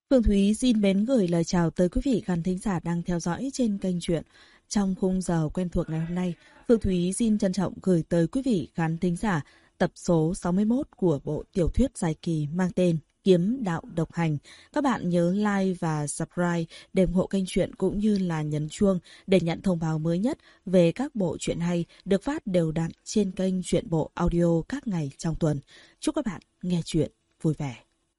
Phương Thúy xin mến gửi lời chào tới quý vị khán thính giả đang theo dõi trên kênh truyện. Trong khung giờ quen thuộc ngày hôm nay, Phương Thúy xin trân trọng gửi tới quý vị khán thính giả tập số 61 của bộ tiểu thuyết dài kỳ mang tên Kiếm Đạo Độc Hành. Các bạn nhớ like và subscribe để ủng hộ kênh truyện cũng như là nhấn chuông để nhận thông báo mới nhất về các bộ truyện hay được phát đều đặn trên kênh Truyện Bộ Audio các ngày trong tuần. Chúc các bạn nghe truyện vui vẻ.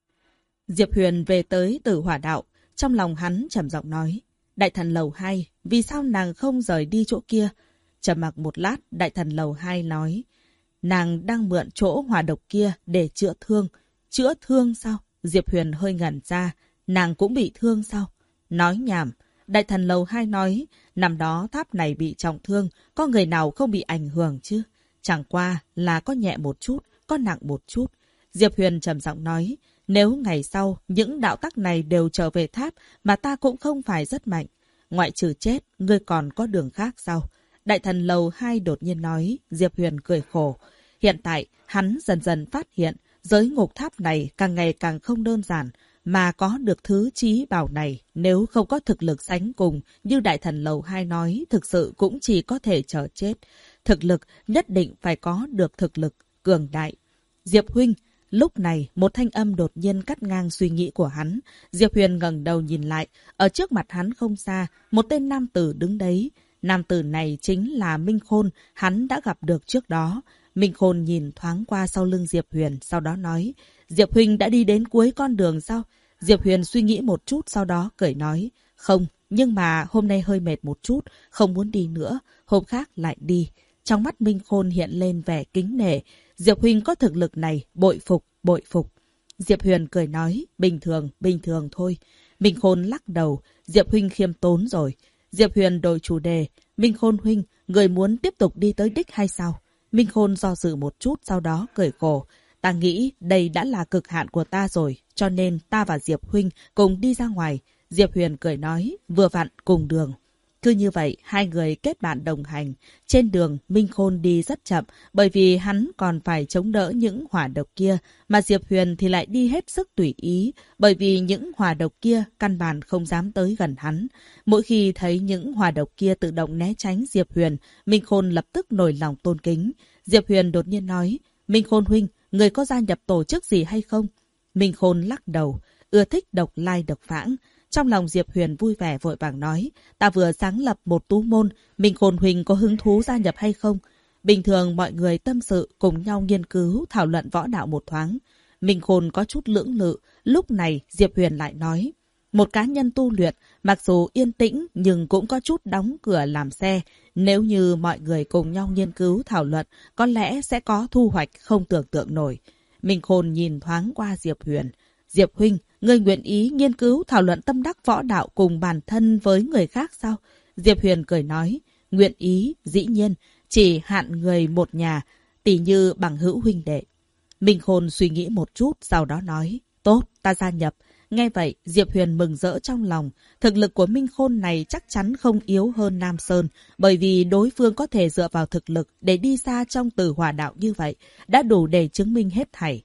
Diệp Huyền về tới Tử Hỏa Đạo, trong lòng hắn trầm giọng nói: Đại thần lầu 2, vì sao nàng không rời đi chỗ kia? Trầm mặc một lát, đại thần lầu 2 nói: Nàng đang mượn chỗ hỏa độc kia để chữa thương. Chữa thương sao? Diệp Huyền hơi ngẩn ra. Nàng cũng bị thương sao? Nói nhảm. Đại thần lầu 2 nói: Năm đó tháp này bị trọng thương, có người nào không bị ảnh hưởng chứ? Chẳng qua là có nhẹ một chút, có nặng một chút. Diệp Huyền trầm giọng nói: Nếu ngày sau những đạo tắc này đều trở về tháp mà ta cũng không phải rất mạnh. Ngoại trừ chết, ngươi còn có đường khác sao? Đại thần lầu 2 đột nhiên nói. Diệp Huyền cười khổ. Hiện tại, hắn dần dần phát hiện giới ngục tháp này càng ngày càng không đơn giản. Mà có được thứ trí bảo này, nếu không có thực lực sánh cùng, như đại thần lầu 2 nói, thực sự cũng chỉ có thể chờ chết. Thực lực nhất định phải có được thực lực cường đại. Diệp huynh. Lúc này, một thanh âm đột nhiên cắt ngang suy nghĩ của hắn. Diệp Huyền ngẩng đầu nhìn lại, ở trước mặt hắn không xa, một tên nam tử đứng đấy. Nam tử này chính là Minh Khôn, hắn đã gặp được trước đó. Minh Khôn nhìn thoáng qua sau lưng Diệp Huyền, sau đó nói: Diệp huynh đã đi đến cuối con đường sao? Diệp Huyền suy nghĩ một chút, sau đó cười nói: Không, nhưng mà hôm nay hơi mệt một chút, không muốn đi nữa, hôm khác lại đi. Trong mắt Minh Khôn hiện lên vẻ kính nể. Diệp huynh có thực lực này, bội phục, bội phục. Diệp Huyền cười nói: bình thường thôi. Minh Khôn lắc đầu: Diệp huynh khiêm tốn rồi. Diệp Huyền đổi chủ đề: Minh Khôn huynh, người muốn tiếp tục đi tới đích hay sao? Minh Khôn do dự một chút, sau đó cười khổ: Ta nghĩ đây đã là cực hạn của ta rồi, cho nên ta và Diệp huynh cùng đi ra ngoài. Diệp Huyền cười nói: Vừa vặn cùng đường. Cứ như vậy, hai người kết bạn đồng hành. Trên đường, Minh Khôn đi rất chậm, bởi vì hắn còn phải chống đỡ những hỏa độc kia, mà Diệp Huyền thì lại đi hết sức tùy ý, bởi vì những hỏa độc kia căn bản không dám tới gần hắn. Mỗi khi thấy những hỏa độc kia tự động né tránh Diệp Huyền, Minh Khôn lập tức nổi lòng tôn kính. Diệp Huyền đột nhiên nói: Minh Khôn huynh, người có gia nhập tổ chức gì hay không? Minh Khôn lắc đầu: Ưa thích độc lai độc vãng. Trong lòng Diệp Huyền vui vẻ vội vàng nói: Ta vừa sáng lập một tú môn, Minh Khôn huynh có hứng thú gia nhập hay không? Bình thường mọi người tâm sự cùng nhau nghiên cứu thảo luận võ đạo một thoáng. Minh Khôn có chút lưỡng lự, lúc này Diệp Huyền lại nói: Một cá nhân tu luyện, mặc dù yên tĩnh nhưng cũng có chút đóng cửa làm xe. Nếu như mọi người cùng nhau nghiên cứu thảo luận, có lẽ sẽ có thu hoạch không tưởng tượng nổi. Minh Khôn nhìn thoáng qua Diệp Huyền: Diệp huynh, ngươi nguyện ý nghiên cứu thảo luận tâm đắc võ đạo cùng bản thân với người khác sao? Diệp Huyền cười nói: Nguyện ý, dĩ nhiên, chỉ hạn người một nhà, tỉ như bằng hữu huynh đệ. Minh Khôn suy nghĩ một chút, sau đó nói: Tốt, ta gia nhập. Nghe vậy, Diệp Huyền mừng rỡ trong lòng. Thực lực của Minh Khôn này chắc chắn không yếu hơn Nam Sơn, bởi vì đối phương có thể dựa vào thực lực để đi xa trong Tử Hỏa Đạo như vậy, đã đủ để chứng minh hết thảy.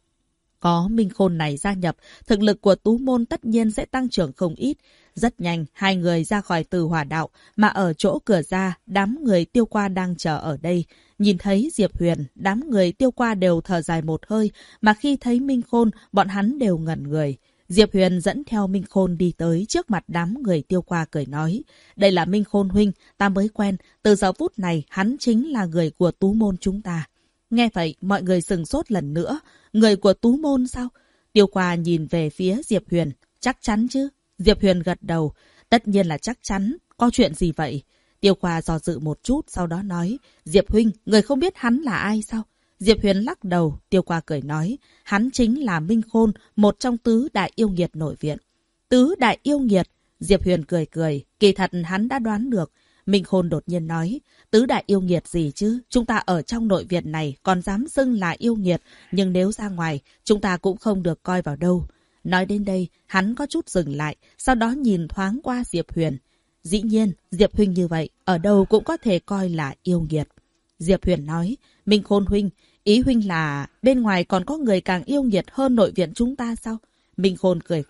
Có Minh Khôn này gia nhập, thực lực của tú môn tất nhiên sẽ tăng trưởng không ít. Rất nhanh, hai người ra khỏi Tử Hỏa Đạo, mà ở chỗ cửa ra, đám người Tiêu Qua đang chờ ở đây. Nhìn thấy Diệp Huyền, đám người Tiêu Qua đều thở dài một hơi, mà khi thấy Minh Khôn, bọn hắn đều ngẩn người. Diệp Huyền dẫn theo Minh Khôn đi tới trước mặt đám người Tiêu Qua cười nói: Đây là Minh Khôn huynh, ta mới quen, từ giờ phút này hắn chính là người của tú môn chúng ta. Nghe vậy, mọi người sừng sốt lần nữa. Người của tú môn sao? Tiêu Qua nhìn về phía Diệp Huyền. Chắc chắn chứ? Diệp Huyền gật đầu. Tất nhiên là chắc chắn. Có chuyện gì vậy? Tiêu Qua do dự một chút, sau đó nói: Diệp huynh, người không biết hắn là ai sao? Diệp Huyền lắc đầu. Tiêu Qua cười nói: Hắn chính là Minh Khôn, một trong tứ đại yêu nghiệt nội viện. Tứ đại yêu nghiệt? Diệp Huyền cười cười. Kỳ thật hắn đã đoán được. Minh Khôn đột nhiên nói: Tứ đại yêu nghiệt gì chứ? Chúng ta ở trong nội viện này còn dám xưng là yêu nghiệt, nhưng nếu ra ngoài, chúng ta cũng không được coi vào đâu. Nói đến đây, hắn có chút dừng lại, sau đó nhìn thoáng qua Diệp Huyền. Dĩ nhiên, Diệp huynh như vậy, ở đâu cũng có thể coi là yêu nghiệt. Diệp Huyền nói: Minh Khôn huynh, ý huynh là bên ngoài còn có người càng yêu nghiệt hơn nội viện chúng ta sao? Minh Khôn cười khổ: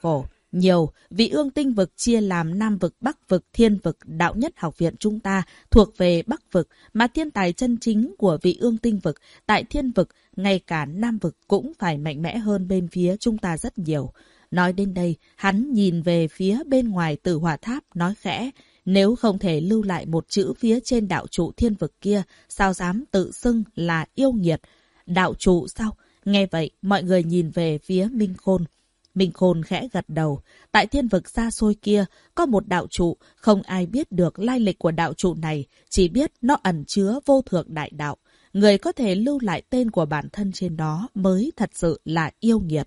nhiều. Vị ương tinh vực chia làm Nam vực, Bắc vực, Thiên vực. Đạo nhất học viện chúng ta thuộc về Bắc vực, mà thiên tài chân chính của vị ương tinh vực tại Thiên vực, ngay cả Nam vực cũng phải mạnh mẽ hơn bên phía chúng ta rất nhiều. Nói đến đây, hắn nhìn về phía bên ngoài Tử Hỏa Tháp, nói khẽ, nếu không thể lưu lại một chữ phía trên đạo trụ Thiên vực kia, sao dám tự xưng là yêu nghiệt? Đạo trụ sao? Nghe vậy, mọi người nhìn về phía Minh Khôn. Minh Khôn khẽ gật đầu. Tại Thiên vực xa xôi kia, có một đạo trụ, không ai biết được lai lịch của đạo trụ này, chỉ biết nó ẩn chứa vô thượng đại đạo. Người có thể lưu lại tên của bản thân trên đó mới thật sự là yêu nghiệt.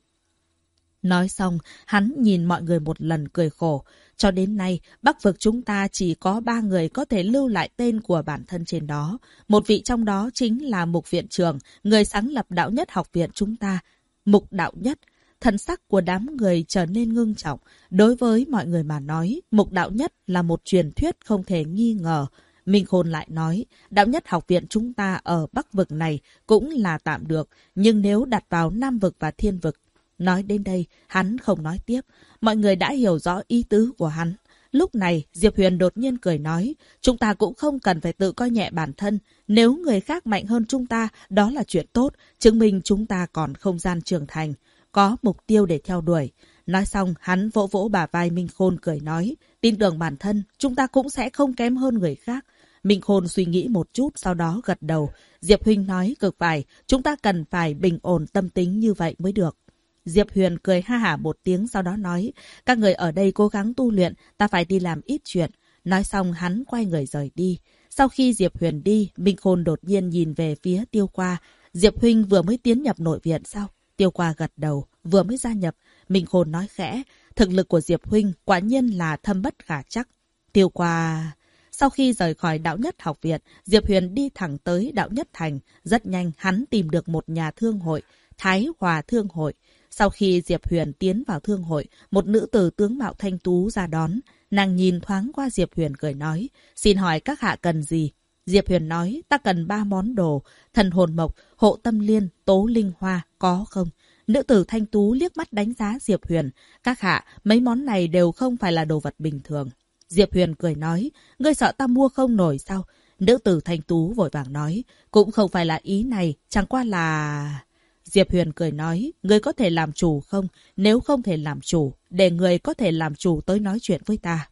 Nói xong, hắn nhìn mọi người một lần cười khổ. Cho đến nay, Bắc vực chúng ta chỉ có 3 người có thể lưu lại tên của bản thân trên đó. Một vị trong đó chính là Mục viện trưởng, người sáng lập đạo nhất học viện chúng ta. Mục đạo nhất. Thần sắc của đám người trở nên ngưng trọng. Đối với mọi người mà nói, Mục đạo nhất là một truyền thuyết không thể nghi ngờ. Minh Khôn lại nói, đạo nhất học viện chúng ta ở Bắc vực này cũng là tạm được, nhưng nếu đặt vào Nam vực và Thiên vực. Nói đến đây, hắn không nói tiếp. Mọi người đã hiểu rõ ý tứ của hắn. Lúc này, Diệp Huyền đột nhiên cười nói, chúng ta cũng không cần phải tự coi nhẹ bản thân. Nếu người khác mạnh hơn chúng ta, đó là chuyện tốt, chứng minh chúng ta còn không gian trưởng thành, có mục tiêu để theo đuổi. Nói xong, hắn vỗ vỗ bả vai Minh Khôn cười nói, tin tưởng bản thân, chúng ta cũng sẽ không kém hơn người khác. Minh Khôn suy nghĩ một chút, sau đó gật đầu. Diệp huynh nói cực phải, chúng ta cần phải bình ổn tâm tính như vậy mới được. Diệp Huyền cười ha hả một tiếng, sau đó nói, các người ở đây cố gắng tu luyện, ta phải đi làm ít chuyện. Nói xong hắn quay người rời đi. Sau khi Diệp Huyền đi, Minh Khôn đột nhiên nhìn về phía Tiêu Qua. Diệp huynh vừa mới tiến nhập nội viện sao? Tiêu Qua gật đầu, vừa mới gia nhập. Minh Khôn nói khẽ, thực lực của Diệp huynh quả nhiên là thâm bất khả chắc. Tiêu Qua... Sau khi rời khỏi đạo nhất học viện, Diệp Huyền đi thẳng tới đạo nhất thành. Rất nhanh hắn tìm được một nhà thương hội, Thái Hòa Thương hội. Sau khi Diệp Huyền tiến vào thương hội, một nữ tử tướng mạo thanh tú ra đón. Nàng nhìn thoáng qua Diệp Huyền cười nói, xin hỏi các hạ cần gì? Diệp Huyền nói, ta cần 3 món đồ, thần hồn mộc, hộ tâm liên, tố linh hoa, có không? Nữ tử thanh tú liếc mắt đánh giá Diệp Huyền. Các hạ, mấy món này đều không phải là đồ vật bình thường. Diệp Huyền cười nói, ngươi sợ ta mua không nổi sao? Nữ tử thanh tú vội vàng nói, cũng không phải là ý này, chẳng qua là... Diệp Huyền cười nói, ngươi có thể làm chủ không? Nếu không thể làm chủ, để người có thể làm chủ tới nói chuyện với ta.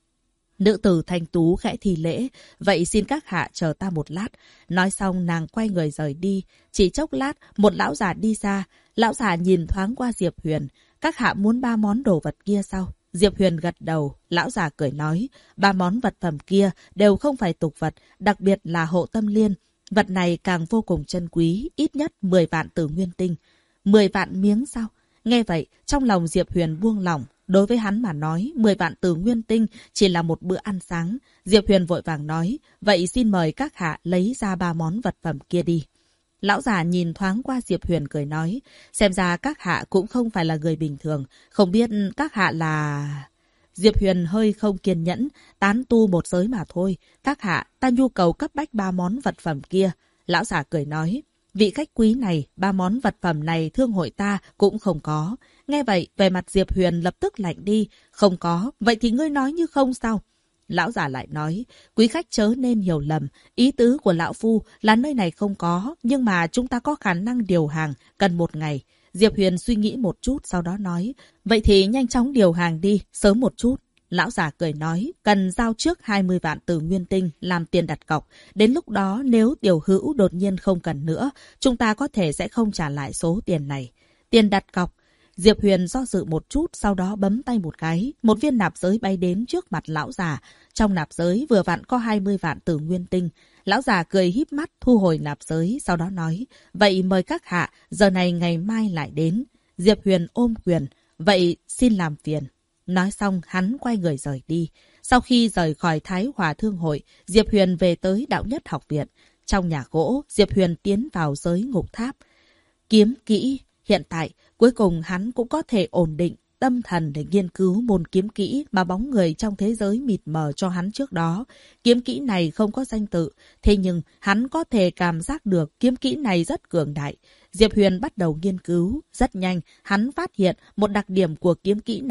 Nữ tử thanh tú khẽ thi lễ, vậy xin các hạ chờ ta một lát. Nói xong nàng quay người rời đi. Chỉ chốc lát, một lão già đi ra. Lão già nhìn thoáng qua Diệp Huyền. Các hạ muốn 3 món đồ vật kia sao? Diệp Huyền gật đầu. Lão già cười nói, 3 món vật phẩm kia đều không phải tục vật, đặc biệt là hộ tâm liên. Vật này càng vô cùng chân quý, ít nhất 10 vạn tử nguyên tinh. 10 vạn miếng sao? Nghe vậy, trong lòng Diệp Huyền buông lỏng. Đối với hắn mà nói, 10 vạn tử nguyên tinh chỉ là một bữa ăn sáng. Diệp Huyền vội vàng nói, vậy xin mời các hạ lấy ra 3 món vật phẩm kia đi. Lão già nhìn thoáng qua Diệp Huyền cười nói, xem ra các hạ cũng không phải là người bình thường, không biết các hạ là... Diệp Huyền hơi không kiên nhẫn, tán tu một giới mà thôi. Các hạ, ta nhu cầu cấp bách 3 món vật phẩm kia. Lão già cười nói, vị khách quý này, 3 món vật phẩm này thương hội ta cũng không có. Nghe vậy, vẻ mặt Diệp Huyền lập tức lạnh đi. Không có, vậy thì ngươi nói như không sao? Lão già lại nói, quý khách chớ nên hiểu lầm. Ý tứ của lão phu là nơi này không có, nhưng mà chúng ta có khả năng điều hàng, cần 1 ngày. Diệp Huyền suy nghĩ một chút, sau đó nói, vậy thì nhanh chóng điều hàng đi, sớm một chút. Lão già cười nói, cần giao trước 20 vạn tử nguyên tinh làm tiền đặt cọc. Đến lúc đó nếu Tiểu Hữu đột nhiên không cần nữa, chúng ta có thể sẽ không trả lại số tiền này. Tiền đặt cọc. Diệp Huyền do dự một chút, sau đó bấm tay một cái. Một viên nạp giới bay đến trước mặt lão già. Trong nạp giới vừa vặn có 20 vạn tử nguyên tinh. Lão già cười híp mắt thu hồi nạp giới, sau đó nói, vậy mời các hạ, giờ này ngày mai lại đến. Diệp Huyền ôm quyền, vậy xin làm phiền. Nói xong hắn quay người rời đi. Sau khi rời khỏi Thái Hòa Thương hội, Diệp Huyền về tới đạo nhất học viện. Trong nhà gỗ, Diệp Huyền tiến vào giới ngục tháp. Kiếm kỹ, hiện tại cuối cùng hắn cũng có thể ổn định tâm thần để nghiên cứu môn kiếm kỹ mà bóng người trong thế giới mịt mờ cho hắn trước đó. Kiếm kỹ này không có danh tự, thế nhưng hắn có thể cảm giác được kiếm kỹ này rất cường đại. Diệp Huyền bắt đầu nghiên cứu, rất nhanh hắn phát hiện một đặc điểm của kiếm kỹ này.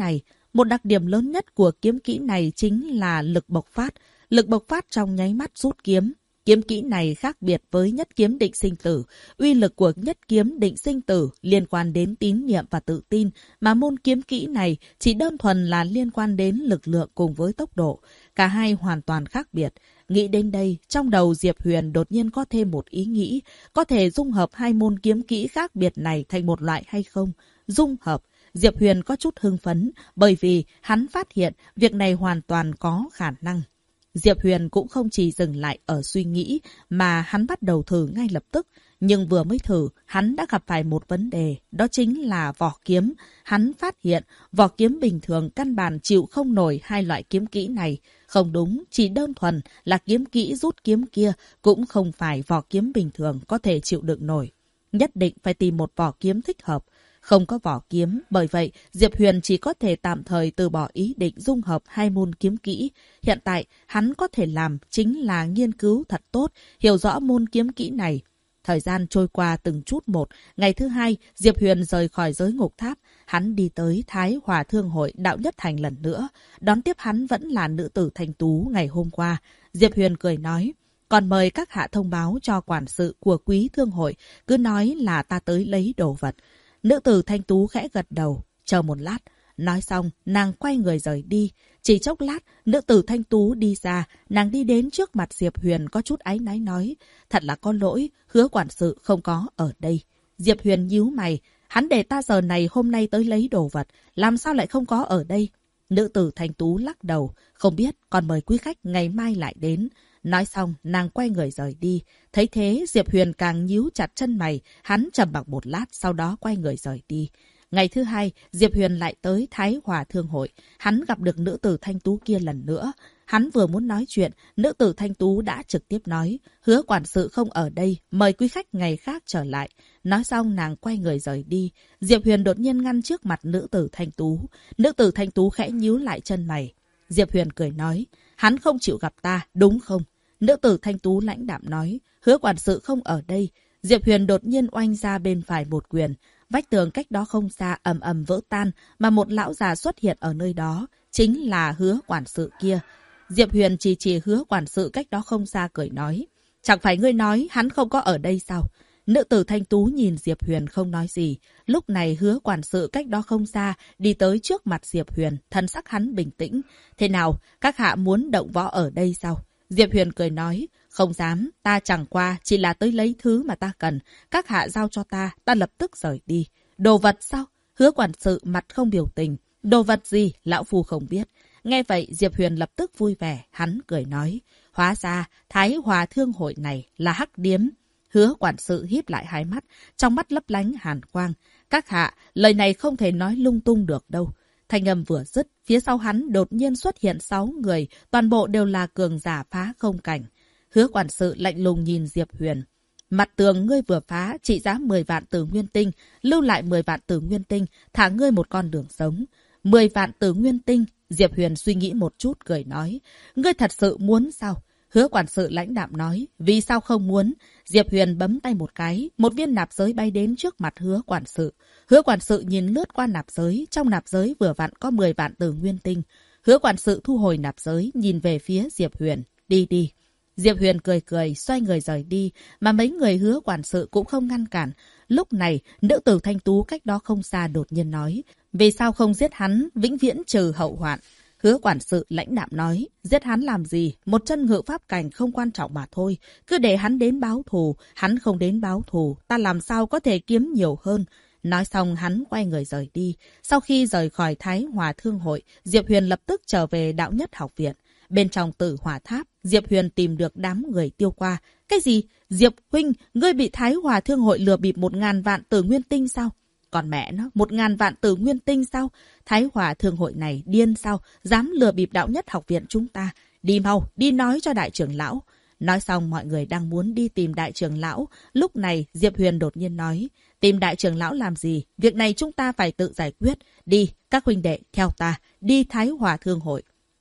Một đặc điểm lớn nhất của kiếm kỹ này chính là lực bộc phát. Lực bộc phát trong nháy mắt rút kiếm. Kiếm kỹ này khác biệt với nhất kiếm định sinh tử. Uy lực của nhất kiếm định sinh tử liên quan đến tín nhiệm và tự tin, mà môn kiếm kỹ này chỉ đơn thuần là liên quan đến lực lượng cùng với tốc độ. Cả hai hoàn toàn khác biệt. Nghĩ đến đây, trong đầu Diệp Huyền đột nhiên có thêm một ý nghĩ, có thể dung hợp hai môn kiếm kỹ khác biệt này thành một loại hay không? Dung hợp. Diệp Huyền có chút hưng phấn, bởi vì hắn phát hiện việc này hoàn toàn có khả năng. Diệp Huyền cũng không chỉ dừng lại ở suy nghĩ, mà hắn bắt đầu thử ngay lập tức. Nhưng vừa mới thử, hắn đã gặp phải một vấn đề, đó chính là vỏ kiếm. Hắn phát hiện vỏ kiếm bình thường căn bản chịu không nổi hai loại kiếm kỹ này. Không đúng, chỉ đơn thuần là kiếm kỹ rút kiếm kia cũng không phải vỏ kiếm bình thường có thể chịu đựng nổi. Nhất định phải tìm một vỏ kiếm thích hợp. Không có vỏ kiếm, bởi vậy Diệp Huyền chỉ có thể tạm thời từ bỏ ý định dung hợp hai môn kiếm kỹ. Hiện tại, hắn có thể làm chính là nghiên cứu thật tốt, hiểu rõ môn kiếm kỹ này. Thời gian trôi qua từng chút một, ngày thứ hai, Diệp Huyền rời khỏi giới ngục tháp. Hắn đi tới Thái Hòa Thương Hội Đạo Nhất Thành lần nữa. Đón tiếp hắn vẫn là nữ tử Thanh Tú ngày hôm qua. Diệp Huyền cười nói, còn mời các hạ thông báo cho quản sự của Quý Thương Hội, cứ nói là ta tới lấy đồ vật. Nữ tử Thanh Tú khẽ gật đầu, chờ một lát. Nói xong, nàng quay người rời đi. Chỉ chốc lát, nữ tử Thanh Tú đi ra, nàng đi đến trước mặt Diệp Huyền có chút áy náy nói, thật là có lỗi, Hứa quản sự không có ở đây. Diệp Huyền nhíu mày, hắn để ta giờ này hôm nay tới lấy đồ vật, làm sao lại không có ở đây? Nữ tử Thanh Tú lắc đầu, không biết, còn mời quý khách ngày mai lại đến. Nói xong, nàng quay người rời đi. Thấy thế, Diệp Huyền càng nhíu chặt chân mày, hắn trầm mặc một lát, sau đó quay người rời đi. Ngày thứ hai, Diệp Huyền lại tới Thái Hòa Thương Hội. Hắn gặp được nữ tử Thanh Tú kia lần nữa. Hắn vừa muốn nói chuyện, nữ tử Thanh Tú đã trực tiếp nói, Hứa quản sự không ở đây, mời quý khách ngày khác trở lại. Nói xong nàng quay người rời đi. Diệp Huyền đột nhiên ngăn trước mặt nữ tử Thanh Tú. Nữ tử Thanh Tú khẽ nhíu lại chân mày. Diệp Huyền cười nói, hắn không chịu gặp ta, đúng không? Nữ tử Thanh Tú lãnh đạm nói, Hứa quản sự không ở đây. Diệp Huyền đột nhiên oanh ra bên phải một quyền. Vách tường cách đó không xa ầm ầm vỡ tan, mà một lão già xuất hiện ở nơi đó, chính là Hứa quản sự kia. Diệp Huyền chỉ Hứa quản sự cách đó không xa cười nói, chẳng phải ngươi nói hắn không có ở đây sao? Nữ tử Thanh Tú nhìn Diệp Huyền không nói gì. Lúc này Hứa quản sự cách đó không xa đi tới trước mặt Diệp Huyền, thân sắc hắn bình tĩnh. Thế nào, các hạ muốn động võ ở đây sao? Diệp Huyền cười nói, không dám, ta chẳng qua chỉ là tới lấy thứ mà ta cần. Các hạ giao cho ta, ta lập tức rời đi. Đồ vật sao? Hứa quản sự mặt không biểu tình. Đồ vật gì? Lão phu không biết. Nghe vậy Diệp Huyền lập tức vui vẻ, hắn cười nói, hóa ra Thái Hòa Thương Hội này là hắc điếm. Hứa quản sự híp lại hai mắt, trong mắt lấp lánh hàn quang. Các hạ, lời này không thể nói lung tung được đâu. Thanh âm vừa dứt, phía sau hắn đột nhiên xuất hiện 6 người, toàn bộ đều là cường giả phá không cảnh. Hứa quản sự lạnh lùng nhìn Diệp Huyền. Mặt tường ngươi vừa phá, trị giá 10 vạn tử nguyên tinh, lưu lại 10 vạn tử nguyên tinh, thả ngươi một con đường sống. 10 vạn tử nguyên tinh, Diệp Huyền suy nghĩ một chút cười nói, ngươi thật sự muốn sao? Hứa quản sự lãnh đạm nói, vì sao không muốn? Diệp Huyền bấm tay một cái, một viên nạp giới bay đến trước mặt Hứa quản sự. Hứa quản sự nhìn lướt qua nạp giới, trong nạp giới vừa vặn có 10 vạn tử nguyên tinh. Hứa quản sự thu hồi nạp giới, nhìn về phía Diệp Huyền, đi đi. Diệp Huyền cười cười, xoay người rời đi, mà mấy người Hứa quản sự cũng không ngăn cản. Lúc này, nữ tử Thanh Tú cách đó không xa đột nhiên nói, vì sao không giết hắn, vĩnh viễn trừ hậu hoạn. Hứa quản sự lãnh đạm nói, giết hắn làm gì, một chân ngự pháp cảnh không quan trọng mà thôi. Cứ để hắn đến báo thù, hắn không đến báo thù, ta làm sao có thể kiếm nhiều hơn. Nói xong hắn quay người rời đi. Sau khi rời khỏi Thái Hòa Thương Hội, Diệp Huyền lập tức trở về Đạo Nhất Học Viện. Bên trong Tử Hỏa Tháp, Diệp Huyền tìm được đám người Tiêu Qua. Cái gì? Diệp huynh, ngươi bị Thái Hòa Thương Hội lừa bịp 1000 vạn tử nguyên tinh sao? Còn mẹ nó, 1000 vạn tử nguyên tinh sao? Thái Hòa Thương Hội này điên sao? Dám lừa bịp Đạo Nhất Học Viện chúng ta. Đi mau, đi nói cho đại trưởng lão. Nói xong mọi người đang muốn đi tìm đại trưởng lão. Lúc này Diệp Huyền đột nhiên nói, tìm đại trưởng lão làm gì? Việc này chúng ta phải tự giải quyết. Đi, các huynh đệ, theo ta, đi Thái Hòa Thương Hội.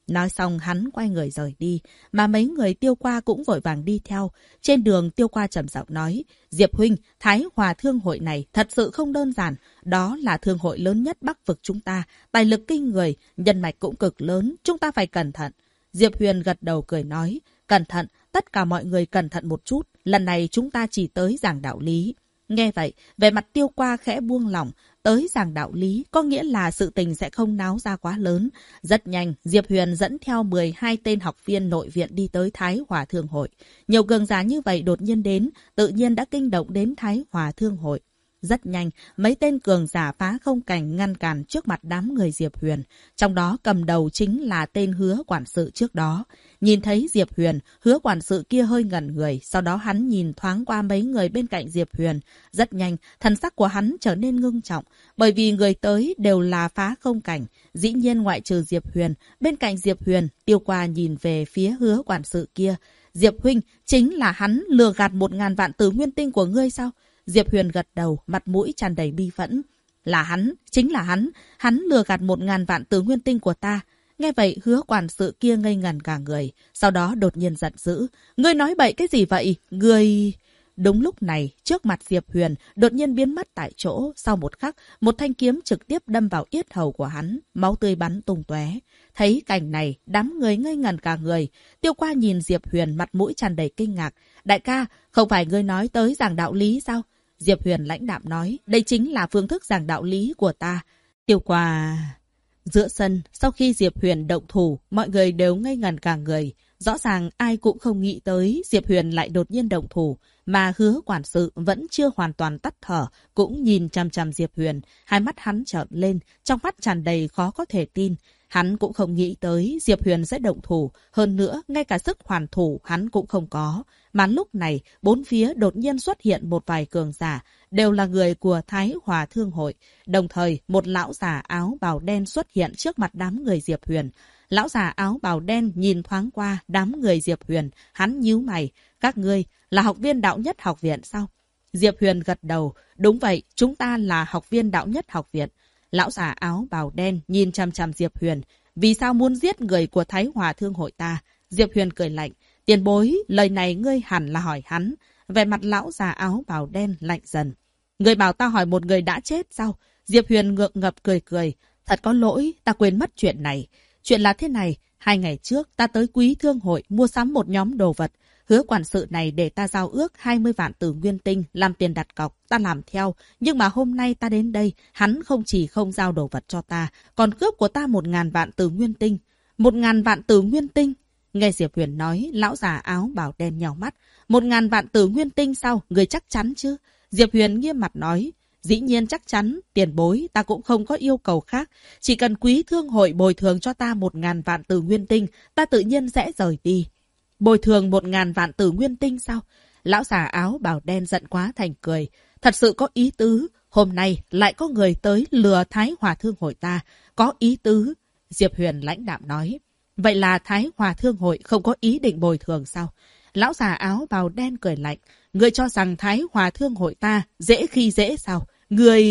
Nói xong hắn quay người rời đi, mà mấy người Tiêu Qua cũng vội vàng đi theo. Trên đường Tiêu Qua trầm giọng nói, Diệp huynh, Thái Hòa Thương hội này thật sự không đơn giản. Đó là thương hội lớn nhất Bắc vực chúng ta, tài lực kinh người, nhân mạch cũng cực lớn, chúng ta phải cẩn thận. Diệp Huyền gật đầu cười nói, cẩn thận, tất cả mọi người cẩn thận một chút, lần này chúng ta chỉ tới giảng đạo lý. Nghe vậy, vẻ mặt Tiêu Qua khẽ buông lỏng, tới giảng đạo lý có nghĩa là sự tình sẽ không náo ra quá lớn. Rất nhanh, Diệp Huyền dẫn theo 12 tên học viên nội viện đi tới Thái Hòa Thương hội. Nhiều cường giả như vậy đột nhiên đến, tự nhiên đã kinh động đến Thái Hòa Thương hội. Rất nhanh, mấy tên cường giả phá không cảnh ngăn cản trước mặt đám người Diệp Huyền. Trong đó cầm đầu chính là tên Hứa quản sự trước đó. Nhìn thấy Diệp Huyền, Hứa quản sự kia hơi ngẩn người. Sau đó hắn nhìn thoáng qua mấy người bên cạnh Diệp Huyền. Rất nhanh, thần sắc của hắn trở nên ngưng trọng. Bởi vì người tới đều là phá không cảnh. Dĩ nhiên ngoại trừ Diệp Huyền. Bên cạnh Diệp Huyền, Tiêu Qua nhìn về phía Hứa quản sự kia. Diệp huynh, chính là hắn lừa gạt 1000 vạn tử nguyên tinh của ngươi sao? Diệp Huyền gật đầu, mặt mũi tràn đầy bi phẫn. Là hắn, chính là hắn lừa gạt 1000 vạn tử nguyên tinh của ta. Nghe vậy, Hứa quản sự kia ngây ngẩn cả người, sau đó đột nhiên giận dữ. Ngươi nói bậy cái gì vậy? Ngươi... Đúng lúc này, trước mặt Diệp Huyền đột nhiên biến mất tại chỗ. Sau một khắc, một thanh kiếm trực tiếp đâm vào yết hầu của hắn, máu tươi bắn tung tóe. Thấy cảnh này, đám người ngây ngẩn cả người. Tiêu Qua nhìn Diệp Huyền mặt mũi tràn đầy kinh ngạc. Đại ca, không phải ngươi nói tới giảng đạo lý sao? Diệp Huyền lãnh đạm nói, đây chính là phương thức giảng đạo lý của ta. Tiêu Qua... Giữa sân, sau khi Diệp Huyền động thủ, mọi người đều ngây ngẩn cả người. Rõ ràng ai cũng không nghĩ tới Diệp Huyền lại đột nhiên động thủ, mà Hứa quản sự vẫn chưa hoàn toàn tắt thở, cũng nhìn chằm chằm Diệp Huyền. Hai mắt hắn trợn lên, trong mắt tràn đầy khó có thể tin. Hắn cũng không nghĩ tới Diệp Huyền sẽ động thủ, hơn nữa ngay cả sức hoàn thủ hắn cũng không có. Mà lúc này, bốn phía đột nhiên xuất hiện một vài cường giả, đều là người của Thái Hòa Thương hội. Đồng thời, một lão già áo bào đen xuất hiện trước mặt đám người Diệp Huyền. Lão già áo bào đen nhìn thoáng qua đám người Diệp Huyền, hắn nhíu mày. Các ngươi là học viên đạo nhất học viện sao? Diệp Huyền gật đầu. Đúng vậy, chúng ta là học viên đạo nhất học viện. Lão già áo bào đen nhìn chằm chằm Diệp Huyền. Vì sao muốn giết người của Thái Hòa Thương hội ta? Diệp Huyền cười lạnh. Tiền bối, lời này ngươi hẳn là hỏi hắn. Về mặt lão già áo bào đen lạnh dần. Ngươi bảo ta hỏi một người đã chết sao? Diệp Huyền ngượng ngập cười cười. Thật có lỗi, ta quên mất chuyện này. Chuyện là thế này, 2 ngày trước ta tới Quý Thương hội mua sắm một nhóm đồ vật. Hứa quản sự này để ta giao ước 20 vạn tử nguyên tinh làm tiền đặt cọc, ta làm theo. Nhưng mà hôm nay ta đến đây, hắn không chỉ không giao đồ vật cho ta, còn cướp của ta 1000 vạn tử nguyên tinh. 1000 vạn tử nguyên tinh? Nghe Diệp Huyền nói, lão già áo bào đen nhào mắt. 1000 vạn tử nguyên tinh sao? Người chắc chắn chứ? Diệp Huyền nghiêm mặt nói. Dĩ nhiên chắc chắn, tiền bối, ta cũng không có yêu cầu khác. Chỉ cần Quý Thương hội bồi thường cho ta 1000 vạn tử nguyên tinh, ta tự nhiên sẽ rời đi. Bồi thường 1000 vạn tử nguyên tinh sao? Lão già áo bào đen giận quá thành cười. Thật sự có ý tứ. Hôm nay lại có người tới lừa Thái Hòa Thương hội ta. Có ý tứ. Diệp Huyền lãnh đạm nói. Vậy là Thái Hòa Thương hội không có ý định bồi thường sao? Lão già áo bào đen cười lạnh. Ngươi cho rằng Thái Hòa Thương hội ta dễ khi dễ sao? Ngươi...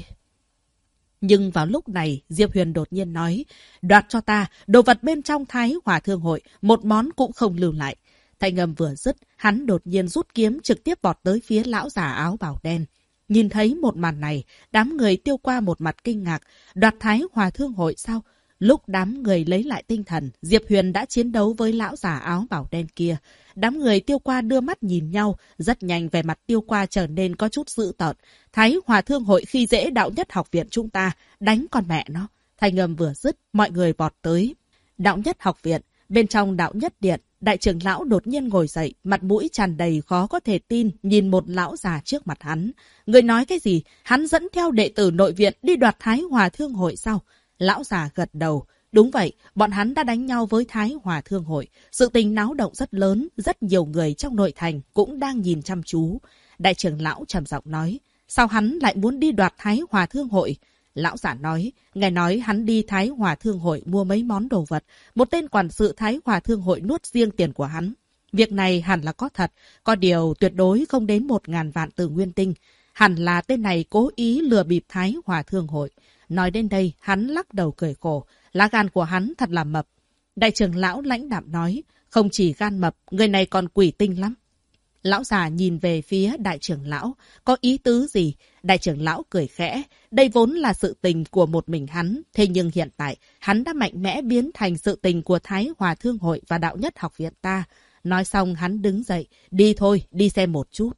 Nhưng vào lúc này, Diệp Huyền đột nhiên nói, đoạt cho ta, đồ vật bên trong Thái Hòa Thương hội, một món cũng không lưu lại. Thanh âm vừa dứt, hắn đột nhiên rút kiếm trực tiếp vọt tới phía lão già áo bào đen. Nhìn thấy một màn này, đám người Tiêu Qua một mặt kinh ngạc, đoạt Thái Hòa Thương hội sao? Lúc đám người lấy lại tinh thần, Diệp Huyền đã chiến đấu với lão già áo bào đen kia. Đám người Tiêu Qua đưa mắt nhìn nhau, rất nhanh về mặt Tiêu Qua trở nên có chút dữ tợn. Thái Hòa Thương hội khi dễ đạo nhất học viện chúng ta, đánh con mẹ nó. Thanh âm vừa dứt, mọi người vọt tới. Đạo nhất học viện, bên trong đạo nhất điện, đại trưởng lão đột nhiên ngồi dậy, mặt mũi tràn đầy khó có thể tin, nhìn một lão già trước mặt hắn. Người nói cái gì? Hắn dẫn theo đệ tử nội viện đi đoạt Thái Hòa Thương hội sao? Lão già gật đầu. Đúng vậy, bọn hắn đã đánh nhau với Thái Hòa Thương hội. Sự tình náo động rất lớn, rất nhiều người trong nội thành cũng đang nhìn chăm chú. Đại trưởng lão trầm giọng nói, sao hắn lại muốn đi đoạt Thái Hòa Thương hội? Lão giả nói, nghe nói hắn đi Thái Hòa Thương hội mua mấy món đồ vật. Một tên quản sự Thái Hòa Thương hội nuốt riêng tiền của hắn. Việc này hẳn là có thật, có điều tuyệt đối không đến 1000 vạn tử nguyên tinh. Hẳn là tên này cố ý lừa bịp Thái Hòa Thương hội. Nói đến đây, hắn lắc đầu cười khổ. Lá gan của hắn thật là mập. Đại trưởng lão lãnh đạm nói, không chỉ gan mập, người này còn quỷ tinh lắm. Lão già nhìn về phía đại trưởng lão, có ý tứ gì? Đại trưởng lão cười khẽ, đây vốn là sự tình của một mình hắn, thế nhưng hiện tại, hắn đã mạnh mẽ biến thành sự tình của Thái Hòa Thương Hội và Đạo Nhất Học Viện ta. Nói xong hắn đứng dậy, đi thôi, đi xem một chút.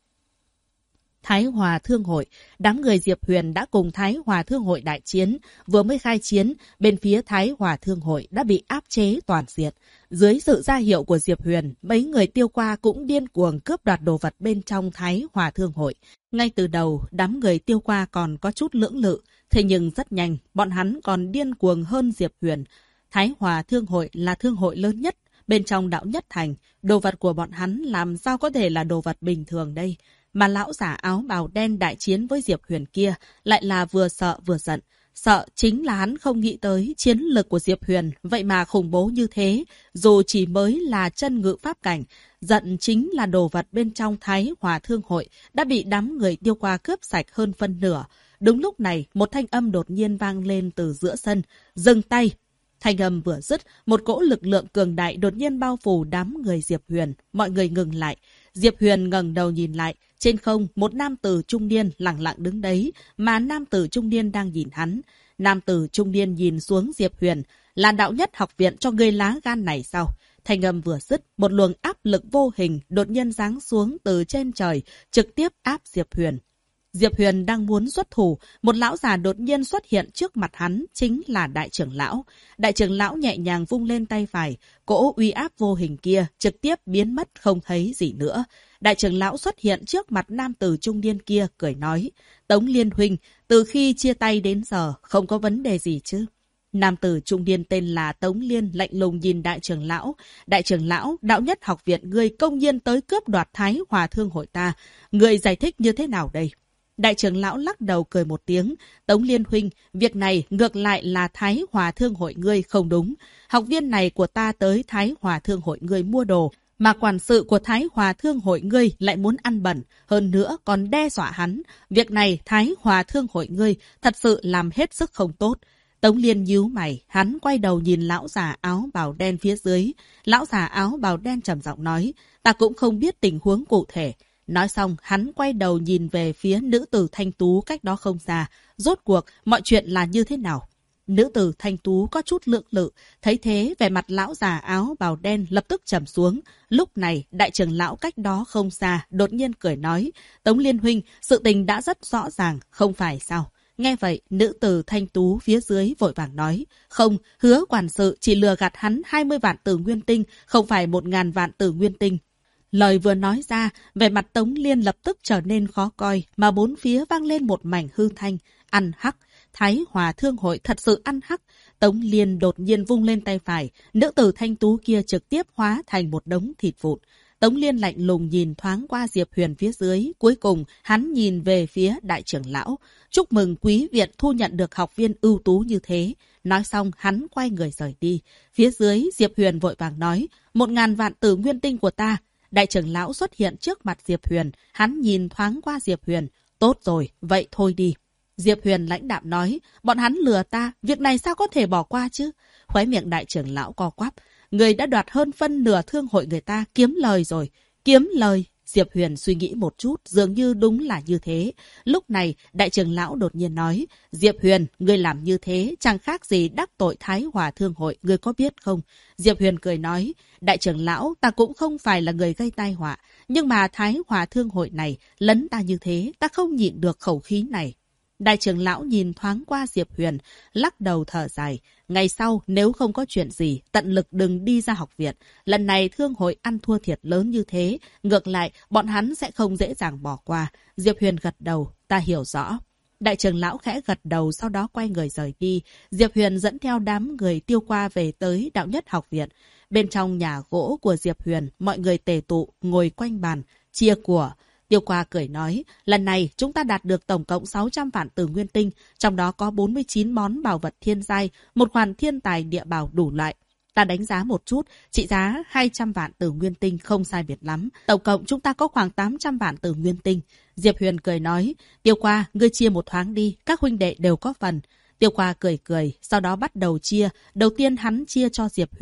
Thái Hòa Thương Hội, đám người Diệp Huyền đã cùng Thái Hòa Thương Hội đại chiến, vừa mới khai chiến, bên phía Thái Hòa Thương Hội đã bị áp chế toàn diện. Dưới sự ra hiệu của Diệp Huyền, mấy người Tiêu Qua cũng điên cuồng cướp đoạt đồ vật bên trong Thái Hòa Thương Hội. Ngay từ đầu, đám người Tiêu Qua còn có chút lưỡng lự, thế nhưng rất nhanh, bọn hắn còn điên cuồng hơn Diệp Huyền. Thái Hòa Thương Hội là thương hội lớn nhất bên trong Đạo Nhất Thành, đồ vật của bọn hắn làm sao có thể là đồ vật bình thường đây? Mà lão giả áo bào đen đại chiến với Diệp Huyền kia lại là vừa sợ vừa giận. Sợ chính là hắn không nghĩ tới chiến lực của Diệp Huyền vậy mà khủng bố như thế, dù chỉ mới là chân ngự pháp cảnh. Giận chính là đồ vật bên trong Thái Hòa Thương Hội đã bị đám người Tiêu Qua cướp sạch hơn phân nửa. Đúng lúc này, một thanh âm đột nhiên vang lên từ giữa sân. Dừng tay! Thanh âm vừa dứt, một cỗ lực lượng cường đại đột nhiên bao phủ đám người Diệp Huyền. Mọi người ngừng lại. Diệp Huyền ngẩng đầu nhìn lại. Trên không, một nam tử trung niên lặng lặng đứng đấy, mà nam tử trung niên đang nhìn hắn. Nam tử trung niên nhìn xuống Diệp Huyền. Là Đạo Nhất Học Viện cho ngươi lá gan này sao? Thanh âm vừa dứt, một luồng áp lực vô hình đột nhiên giáng xuống từ trên trời, trực tiếp áp Diệp Huyền. Diệp Huyền đang muốn xuất thủ, một lão già đột nhiên xuất hiện trước mặt hắn, chính là đại trưởng lão. Đại trưởng lão nhẹ nhàng vung lên tay phải, cỗ uy áp vô hình kia trực tiếp biến mất không thấy gì nữa. Đại trưởng lão xuất hiện trước mặt nam tử trung niên kia, cười nói, Tống Liên huynh, từ khi chia tay đến giờ, không có vấn đề gì chứ? Nam tử trung niên tên là Tống Liên lạnh lùng nhìn đại trưởng lão. Đại trưởng lão, Đạo Nhất Học Viện ngươi công nhiên tới cướp đoạt Thái Hòa Thương Hội ta. Ngươi giải thích như thế nào đây? Đại trưởng lão lắc đầu cười một tiếng. Tống Liên huynh, việc này ngược lại là Thái Hòa Thương Hội ngươi không đúng. Học viên này của ta tới Thái Hòa Thương Hội ngươi mua đồ, mà quản sự của Thái Hòa Thương Hội ngươi lại muốn ăn bẩn, hơn nữa còn đe dọa hắn. Việc này Thái Hòa Thương Hội ngươi thật sự làm hết sức không tốt. Tống Liên nhíu mày, hắn quay đầu nhìn lão già áo bào đen phía dưới. Lão già áo bào đen trầm giọng nói, ta cũng không biết tình huống cụ thể. Nói xong, hắn quay đầu nhìn về phía nữ tử Thanh Tú cách đó không xa. Rốt cuộc, mọi chuyện là như thế nào? Nữ tử Thanh Tú có chút lưỡng lự, thấy thế vẻ mặt lão già áo bào đen lập tức trầm xuống. Lúc này, đại trưởng lão cách đó không xa, đột nhiên cười nói, Tống Liên huynh, sự tình đã rất rõ ràng, không phải sao? Nghe vậy, nữ tử Thanh Tú phía dưới vội vàng nói, không, hứa quản sự chỉ lừa gạt hắn 20 vạn tử nguyên tinh, không phải 1.000 vạn tử nguyên tinh. Lời vừa nói ra, vẻ mặt Tống Liên lập tức trở nên khó coi, mà bốn phía vang lên một mảnh hư thanh, ăn hắc. Thái Hòa Thương Hội thật sự ăn hắc. Tống Liên đột nhiên vung lên tay phải, nữ tử Thanh Tú kia trực tiếp hóa thành một đống thịt vụn. Tống Liên lạnh lùng nhìn thoáng qua Diệp Huyền phía dưới, cuối cùng hắn nhìn về phía đại trưởng lão. Chúc mừng quý viện thu nhận được học viên ưu tú như thế. Nói xong hắn quay người rời đi. Phía dưới Diệp Huyền vội vàng nói, 1.000 vạn tử nguyên tinh của ta. Đại trưởng lão xuất hiện trước mặt Diệp Huyền, hắn nhìn thoáng qua Diệp Huyền. Tốt rồi, vậy thôi đi. Diệp Huyền lãnh đạm nói, bọn hắn lừa ta, việc này sao có thể bỏ qua chứ? Khóe miệng đại trưởng lão co quắp, người đã đoạt hơn phân nửa thương hội người ta, kiếm lời rồi. Kiếm lời? Diệp Huyền suy nghĩ một chút, dường như đúng là như thế. Lúc này, đại trưởng lão đột nhiên nói, Diệp Huyền, ngươi làm như thế, chẳng khác gì đắc tội Thái Hòa Thương Hội, ngươi có biết không? Diệp Huyền cười nói, đại trưởng lão, ta cũng không phải là người gây tai họa, nhưng mà Thái Hòa Thương Hội này, lấn ta như thế, ta không nhịn được khẩu khí này. Đại trưởng lão nhìn thoáng qua Diệp Huyền, lắc đầu thở dài. Ngày sau, nếu không có chuyện gì, tận lực đừng đi ra học viện. Lần này thương hội ăn thua thiệt lớn như thế. Ngược lại, bọn hắn sẽ không dễ dàng bỏ qua. Diệp Huyền gật đầu, ta hiểu rõ. Đại trưởng lão khẽ gật đầu, sau đó quay người rời đi. Diệp Huyền dẫn theo đám người Tiêu Qua về tới Đạo Nhất Học Viện. Bên trong nhà gỗ của Diệp Huyền, mọi người tề tụ, ngồi quanh bàn, chia của. Tiêu Qua cười nói, lần này chúng ta đạt được tổng cộng 600 vạn tử nguyên tinh, trong đó có 49 món bảo vật thiên giai, một khoản thiên tài địa bảo đủ loại. Ta đánh giá một chút, trị giá 200 vạn tử nguyên tinh không sai biệt lắm. Tổng cộng chúng ta có khoảng 800 vạn tử nguyên tinh. Diệp Huyền cười nói, Tiêu Qua, ngươi chia một thoáng đi, các huynh đệ đều có phần. Tiêu Qua cười cười, sau đó bắt đầu chia. Đầu tiên hắn chia cho Diệp Huyền.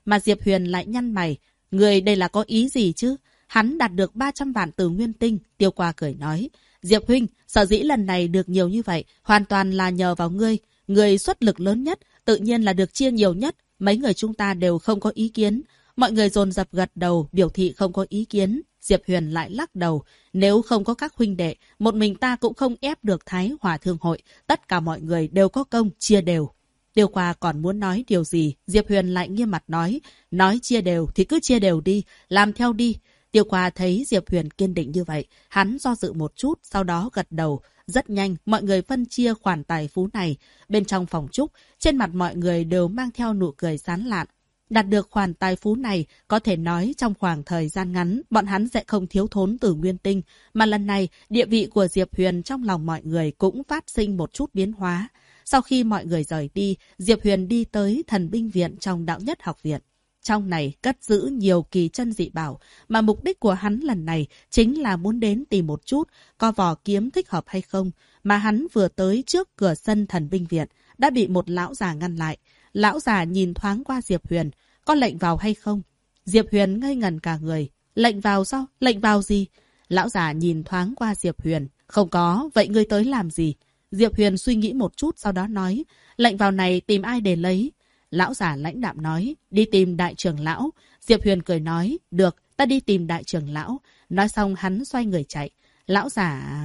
mà Diệp Huyền lại nhăn mày. Người đây là có ý gì chứ? Hắn đạt được 300 vạn từ nguyên tinh. Tiêu Qua cười nói. Diệp huynh, sở dĩ lần này được nhiều như vậy, hoàn toàn là nhờ vào ngươi. Người xuất lực lớn nhất, tự nhiên là được chia nhiều nhất. Mấy người chúng ta đều không có ý kiến. Mọi người dồn dập gật đầu, biểu thị không có ý kiến. Diệp Huyền lại lắc đầu. Nếu không có các huynh đệ, một mình ta cũng không ép được Thái Hòa Thương Hội. Tất cả mọi người đều có công, chia đều. Tiêu Qua còn muốn nói điều gì, Diệp Huyền lại nghiêm mặt nói. Nói chia đều thì cứ chia đều đi, làm theo đi. Tiêu Qua thấy Diệp Huyền kiên định như vậy, hắn do dự một chút, sau đó gật đầu. Rất nhanh, mọi người phân chia khoản tài phú này. Bên trong phòng chúc, trên mặt mọi người đều mang theo nụ cười sán lạn. Đạt được khoản tài phú này, có thể nói trong khoảng thời gian ngắn, bọn hắn sẽ không thiếu thốn từ nguyên tinh. Mà lần này, địa vị của Diệp Huyền trong lòng mọi người cũng phát sinh một chút biến hóa. Sau khi mọi người rời đi, Diệp Huyền đi tới thần binh viện trong đạo nhất học viện. Trong này cất giữ nhiều kỳ chân dị bảo, mà mục đích của hắn lần này chính là muốn đến tìm một chút có vỏ kiếm thích hợp hay không. Mà hắn vừa tới trước cửa sân thần binh viện, đã bị một lão già ngăn lại. Lão già nhìn thoáng qua Diệp Huyền, có lệnh vào hay không? Diệp Huyền ngây ngẩn cả người. Lệnh vào sao? Lệnh vào gì? Lão già nhìn thoáng qua Diệp Huyền. Không có, vậy ngươi tới làm gì? Diệp Huyền suy nghĩ một chút sau đó nói. Lệnh vào này tìm ai để lấy? Lão già lãnh đạm nói. Đi tìm đại trưởng lão. Diệp Huyền cười nói. Được, ta đi tìm đại trưởng lão. Nói xong hắn xoay người chạy. Lão già...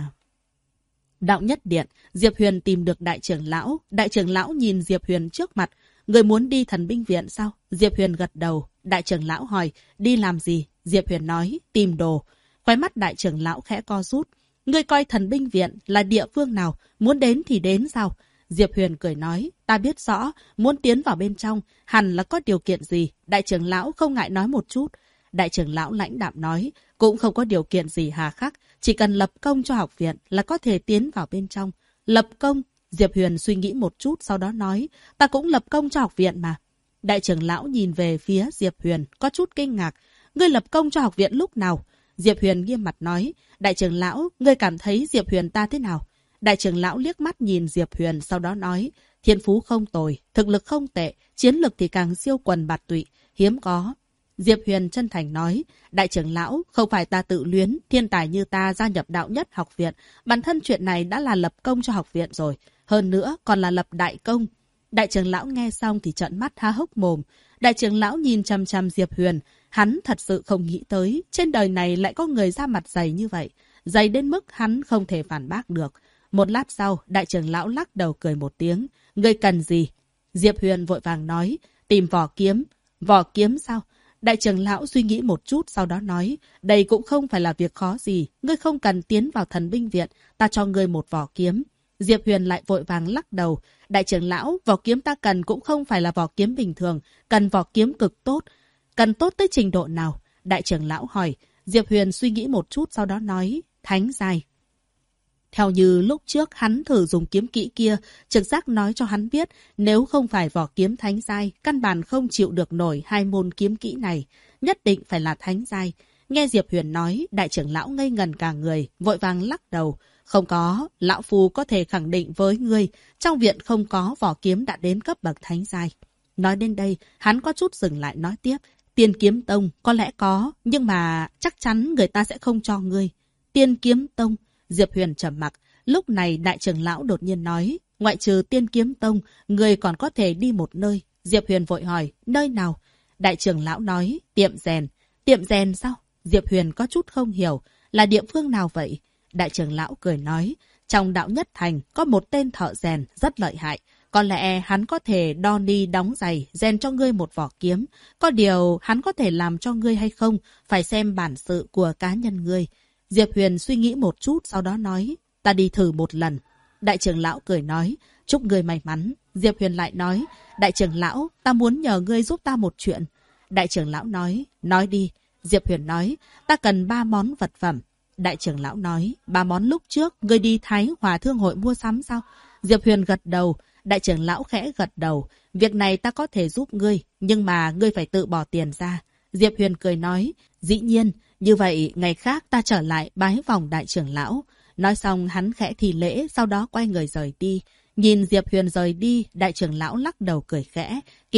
Đạo nhất điện, Diệp Huyền tìm được đại trưởng lão. Đại trưởng lão nhìn Diệp Huyền trước mặt. Người muốn đi thần binh viện sao? Diệp Huyền gật đầu. Đại trưởng lão hỏi, đi làm gì? Diệp Huyền nói, tìm đồ. Khóe mắt đại trưởng lão khẽ co rút. Ngươi coi thần binh viện là địa phương nào? Muốn đến thì đến sao? Diệp Huyền cười nói, ta biết rõ, muốn tiến vào bên trong, hẳn là có điều kiện gì? Đại trưởng lão không ngại nói một chút. Đại trưởng lão lãnh đạm nói, cũng không có điều kiện gì hà khắc, chỉ cần lập công cho học viện là có thể tiến vào bên trong. Lập công? Diệp Huyền suy nghĩ một chút sau đó nói, ta cũng lập công cho học viện mà. Đại trưởng lão nhìn về phía Diệp Huyền, có chút kinh ngạc. Ngươi lập công cho học viện lúc nào? Diệp Huyền nghiêm mặt nói, đại trưởng lão, ngươi cảm thấy Diệp Huyền ta thế nào? Đại trưởng lão liếc mắt nhìn Diệp Huyền sau đó nói, thiên phú không tồi, thực lực không tệ, chiến lực thì càng siêu quần bạt tụy, hiếm có. Diệp Huyền chân thành nói, đại trưởng lão, không phải ta tự luyến, thiên tài như ta gia nhập đạo nhất học viện, bản thân chuyện này đã là lập công cho học viện rồi, hơn nữa còn là lập đại công. Đại trưởng lão nghe xong thì trợn mắt há hốc mồm. Đại trưởng lão nhìn chằm chằm Diệp Huyền, hắn thật sự không nghĩ tới, trên đời này lại có người ra mặt dày như vậy, dày đến mức hắn không thể phản bác được. Một lát sau, đại trưởng lão lắc đầu cười một tiếng, ngươi cần gì? Diệp Huyền vội vàng nói, tìm vỏ kiếm. Vỏ kiếm sao? Đại trưởng lão suy nghĩ một chút sau đó nói, đây cũng không phải là việc khó gì, ngươi không cần tiến vào thần binh viện, ta cho ngươi một vỏ kiếm. Diệp Huyền lại vội vàng lắc đầu, đại trưởng lão, vỏ kiếm ta cần cũng không phải là vỏ kiếm bình thường, cần vỏ kiếm cực tốt. Cần tốt tới trình độ nào? Đại trưởng lão hỏi. Diệp Huyền suy nghĩ một chút sau đó nói, thánh giai. Theo như lúc trước hắn thử dùng kiếm kỹ kia, trực giác nói cho hắn biết, nếu không phải vỏ kiếm thánh giai, căn bản không chịu được nổi hai môn kiếm kỹ này, nhất định phải là thánh giai. Nghe Diệp Huyền nói, đại trưởng lão ngây ngần cả người, vội vàng lắc đầu. Không có, lão phu có thể khẳng định với ngươi, trong viện không có vỏ kiếm đã đến cấp bậc thánh giai. Nói đến đây, hắn có chút dừng lại nói tiếp, Tiên Kiếm Tông có lẽ có, nhưng mà chắc chắn người ta sẽ không cho ngươi. Tiên Kiếm Tông, Diệp Huyền trầm mặc. Lúc này đại trưởng lão đột nhiên nói, ngoại trừ Tiên Kiếm Tông, người còn có thể đi một nơi. Diệp Huyền vội hỏi, nơi nào? Đại trưởng lão nói, tiệm rèn. Tiệm rèn sao? Diệp Huyền có chút không hiểu, là địa phương nào vậy? Đại trưởng lão cười nói, trong đạo nhất thành có một tên thợ rèn rất lợi hại. Có lẽ hắn có thể đo ni đóng giày, rèn cho ngươi một vỏ kiếm. Có điều hắn có thể làm cho ngươi hay không, phải xem bản sự của cá nhân ngươi. Diệp Huyền suy nghĩ một chút sau đó nói, ta đi thử một lần. Đại trưởng lão cười nói, chúc ngươi may mắn. Diệp Huyền lại nói, đại trưởng lão, ta muốn nhờ ngươi giúp ta một chuyện. Đại trưởng lão nói đi. Diệp Huyền nói, ta cần 3 món vật phẩm. Đại trưởng lão nói, 3 món lúc trước, ngươi đi Thái Hòa Thương Hội mua sắm sao? Diệp Huyền gật đầu. Đại trưởng lão khẽ gật đầu. Việc này ta có thể giúp ngươi, nhưng mà ngươi phải tự bỏ tiền ra. Diệp Huyền cười nói, dĩ nhiên, như vậy ngày khác ta trở lại bái vòng đại trưởng lão. Nói xong hắn khẽ thì lễ, sau đó quay người rời đi. Nhìn Diệp Huyền rời đi, đại trưởng lão lắc đầu cười khẽ. Kỳ thật,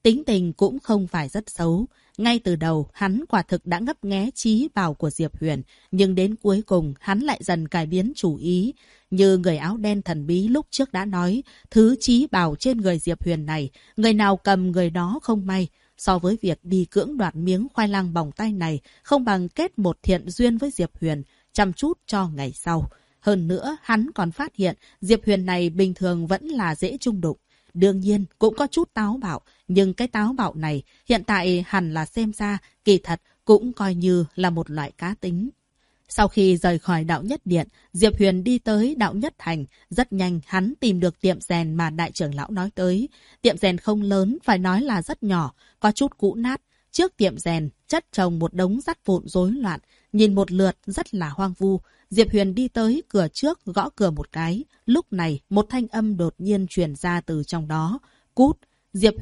tính tình cũng không phải rất xấu. Ngay từ đầu, hắn quả thực đã ngấp nghé chí bảo của Diệp Huyền, nhưng đến cuối cùng hắn lại dần cải biến chủ ý. Như người áo đen thần bí lúc trước đã nói, thứ chí bảo trên người Diệp Huyền này, người nào cầm người đó không may. So với việc đi cưỡng đoạt miếng khoai lang bỏng tay này, không bằng kết một thiện duyên với Diệp Huyền, chăm chút cho ngày sau. Hơn nữa, hắn còn phát hiện Diệp Huyền này bình thường vẫn là dễ chung đụng. Đương nhiên, cũng có chút táo bạo, nhưng cái táo bạo này hiện tại hẳn là xem ra, kỳ thật cũng coi như là một loại cá tính. Sau khi rời khỏi đạo nhất điện, Diệp Huyền đi tới đạo nhất thành. Rất nhanh hắn tìm được tiệm rèn mà đại trưởng lão nói tới. Tiệm rèn không lớn, phải nói là rất nhỏ, có chút cũ nát. Trước tiệm rèn, chất chồng một đống sắt vụn rối loạn, nhìn một lượt rất là hoang vu. Diệp Huyền đi tới cửa trước, gõ cửa một cái. Lúc này, một thanh âm đột nhiên truyền ra từ trong đó. Cút! Diệp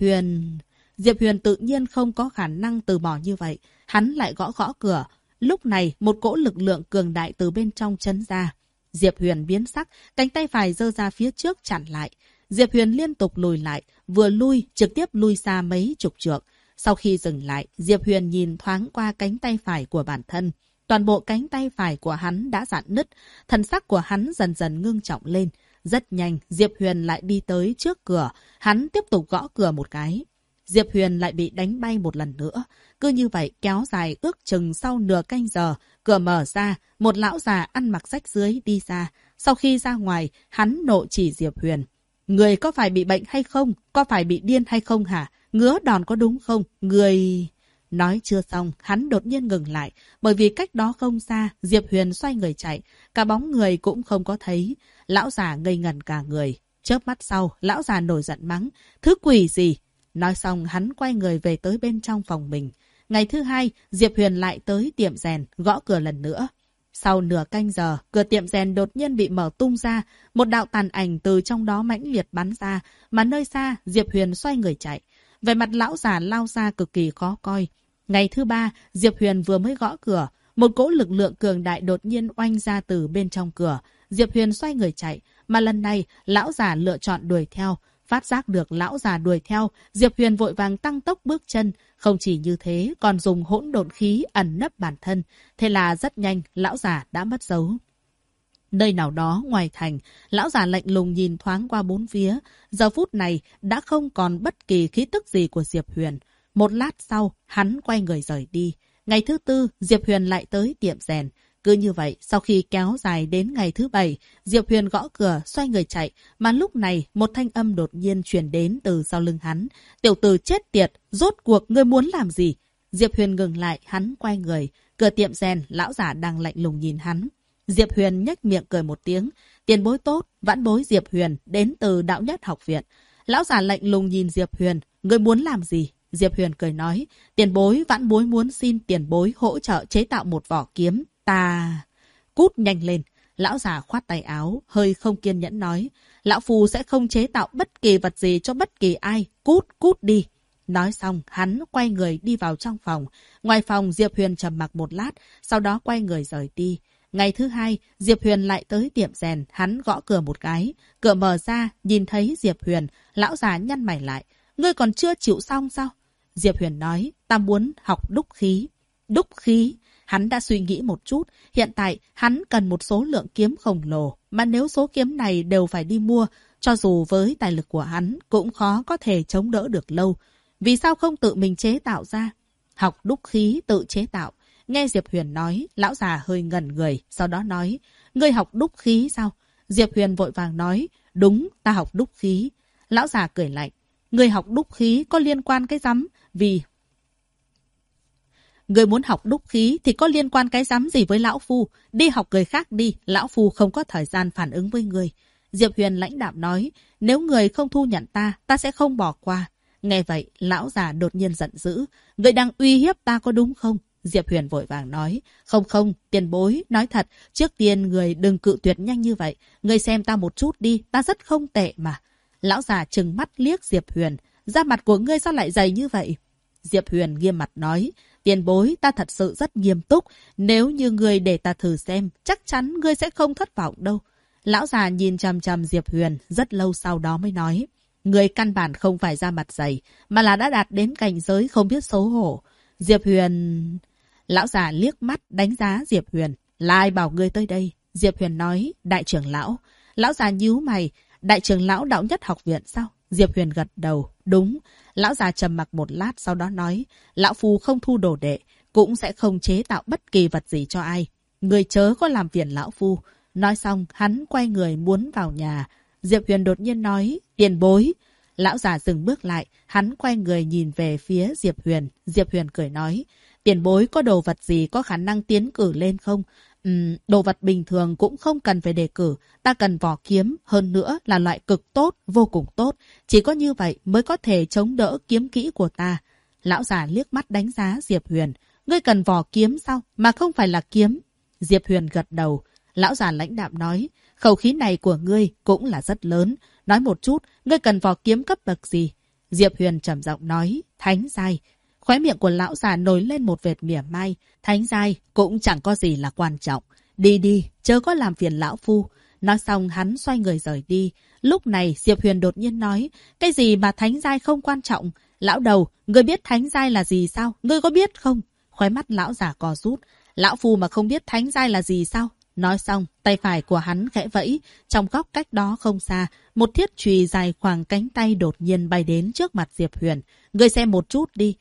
Huyền tự nhiên không có khả năng từ bỏ như vậy. Hắn lại gõ gõ cửa. Lúc này, một cỗ lực lượng cường đại từ bên trong trấn ra. Diệp Huyền biến sắc, cánh tay phải giơ ra phía trước chặn lại. Diệp Huyền liên tục lùi lại, vừa lui, trực tiếp lui xa mấy chục trượng. Sau khi dừng lại, Diệp Huyền nhìn thoáng qua cánh tay phải của bản thân. Toàn bộ cánh tay phải của hắn đã rạn nứt, thần sắc của hắn dần dần ngưng trọng lên. Rất nhanh, Diệp Huyền lại đi tới trước cửa, hắn tiếp tục gõ cửa một cái. Diệp Huyền lại bị đánh bay một lần nữa. Cứ như vậy kéo dài ước chừng sau nửa canh giờ, cửa mở ra, một lão già ăn mặc rách rưới đi ra. Sau khi ra ngoài, hắn nộ chỉ Diệp Huyền. Người có phải bị bệnh hay không? Có phải bị điên hay không hả? Ngứa đòn có đúng không? Người... Nói chưa xong, hắn đột nhiên ngừng lại, bởi vì cách đó không xa, Diệp Huyền xoay người chạy, cả bóng người cũng không có thấy. Lão già ngây ngẩn cả người. Chớp mắt sau, lão già nổi giận mắng, thứ quỷ gì? Nói xong, hắn quay người về tới bên trong phòng mình. Ngày thứ hai, Diệp Huyền lại tới tiệm rèn, gõ cửa lần nữa. Sau nửa canh giờ, cửa tiệm rèn đột nhiên bị mở tung ra, một đạo tàn ảnh từ trong đó mãnh liệt bắn ra, mà nơi xa, Diệp Huyền xoay người chạy. Về mặt lão già lao ra cực kỳ khó coi. Ngày thứ ba, Diệp Huyền vừa mới gõ cửa, một cỗ lực lượng cường đại đột nhiên oanh ra từ bên trong cửa. Diệp Huyền xoay người chạy, mà lần này, lão già lựa chọn đuổi theo. Phát giác được lão già đuổi theo, Diệp Huyền vội vàng tăng tốc bước chân. Không chỉ như thế, còn dùng hỗn độn khí ẩn nấp bản thân. Thế là rất nhanh, lão già đã mất dấu. Nơi nào đó ngoài thành, lão già lạnh lùng nhìn thoáng qua bốn phía. Giờ phút này đã không còn bất kỳ khí tức gì của Diệp Huyền. Một lát sau, hắn quay người rời đi. Ngày thứ tư, Diệp Huyền lại tới tiệm rèn. Cứ như vậy, sau khi kéo dài đến ngày thứ bảy, Diệp Huyền gõ cửa, xoay người chạy. Mà lúc này, một thanh âm đột nhiên truyền đến từ sau lưng hắn. Tiểu tử chết tiệt, rốt cuộc ngươi muốn làm gì? Diệp Huyền ngừng lại, hắn quay người. Cửa tiệm rèn, lão giả đang lạnh lùng nhìn hắn. Diệp Huyền nhếch miệng cười một tiếng. Tiền bối tốt, vãn bối Diệp Huyền, đến từ đạo nhất học viện. Lão giả lạnh lùng nhìn Diệp Huyền. Ngươi muốn làm gì? Diệp Huyền cười nói. Tiền bối, vãn bối muốn xin tiền bối hỗ trợ chế tạo một vỏ kiếm. Ta... Cút nhanh lên. Lão già khoát tay áo, hơi không kiên nhẫn nói. Lão Phu sẽ không chế tạo bất kỳ vật gì cho bất kỳ ai. Cút đi. Nói xong, hắn quay người đi vào trong phòng. Ngoài phòng, Diệp Huyền trầm mặc một lát, sau đó quay người rời đi. Ngày thứ hai, Diệp Huyền lại tới tiệm rèn, hắn gõ cửa một cái. Cửa mở ra, nhìn thấy Diệp Huyền, lão già nhăn mày lại. Ngươi còn chưa chịu xong sao? Diệp Huyền nói, ta muốn học đúc khí. Đúc khí? Hắn đã suy nghĩ một chút, hiện tại hắn cần một số lượng kiếm khổng lồ, mà nếu số kiếm này đều phải đi mua, cho dù với tài lực của hắn cũng khó có thể chống đỡ được lâu. Vì sao không tự mình chế tạo ra? Học đúc khí tự chế tạo. Nghe Diệp Huyền nói, lão già hơi ngẩn người, sau đó nói, ngươi học đúc khí sao? Diệp Huyền vội vàng nói, đúng, ta học đúc khí. Lão già cười lạnh, ngươi học đúc khí có liên quan cái rắm? Vì người muốn học đúc khí thì có liên quan cái rắm gì với lão Phu? Đi học người khác đi, lão Phu không có thời gian phản ứng với người. Diệp Huyền lãnh đạm nói, nếu người không thu nhận ta, ta sẽ không bỏ qua. Nghe vậy, lão già đột nhiên giận dữ, người đang uy hiếp ta có đúng không? Diệp Huyền vội vàng nói, không, tiền bối, nói thật, trước tiên người đừng cự tuyệt nhanh như vậy. Người xem ta một chút đi, ta rất không tệ mà. Lão già trừng mắt liếc Diệp Huyền, da mặt của ngươi sao lại dày như vậy? Diệp Huyền nghiêm mặt nói, tiền bối, ta thật sự rất nghiêm túc. Nếu như ngươi để ta thử xem, chắc chắn ngươi sẽ không thất vọng đâu. Lão già nhìn chằm chằm Diệp Huyền, rất lâu sau đó mới nói, Người căn bản không phải ra mặt dày, mà là đã đạt đến cảnh giới không biết xấu hổ. Diệp Huyền... Lão già liếc mắt đánh giá Diệp Huyền. Là ai bảo ngươi tới đây? Diệp Huyền nói, đại trưởng lão. Lão già nhíu mày, đại trưởng lão đạo nhất học viện sao? Diệp Huyền gật đầu, đúng. Lão già trầm mặc một lát sau đó nói, lão phu không thu đồ đệ, cũng sẽ không chế tạo bất kỳ vật gì cho ai. Người chớ có làm phiền lão phu. Nói xong, hắn quay người muốn vào nhà. Diệp Huyền đột nhiên nói, tiền bối. Lão già dừng bước lại, hắn quay người nhìn về phía Diệp Huyền. Diệp Huyền cười nói, tiền bối có đồ vật gì có khả năng tiến cử lên không? Đồ vật bình thường cũng không cần phải đề cử. Ta cần vỏ kiếm, hơn nữa là loại cực tốt, vô cùng tốt. Chỉ có như vậy mới có thể chống đỡ kiếm kỹ của ta. Lão già liếc mắt đánh giá Diệp Huyền. Ngươi cần vỏ kiếm sao? Mà không phải là kiếm. Diệp Huyền gật đầu. Lão già lãnh đạm nói, khẩu khí này của ngươi cũng là rất lớn. Nói một chút, ngươi cần vỏ kiếm cấp bậc gì? Diệp Huyền trầm giọng nói, thánh giai. Khóe miệng của lão già nổi lên một vệt mỉa mai. Thánh giai cũng chẳng có gì là quan trọng. Đi đi, chớ có làm phiền lão phu. Nói xong hắn xoay người rời đi. Lúc này Diệp Huyền đột nhiên nói, cái gì mà thánh giai không quan trọng? Lão đầu, ngươi biết thánh giai là gì sao? Ngươi có biết không? Khóe mắt lão già co rút. Lão phu mà không biết thánh giai là gì sao? Nói xong, tay phải của hắn khẽ vẫy. Trong góc cách đó không xa, một thiết chùy dài khoảng cánh tay đột nhiên bay đến trước mặt Diệp Huyền. Ngươi xem một chút đi.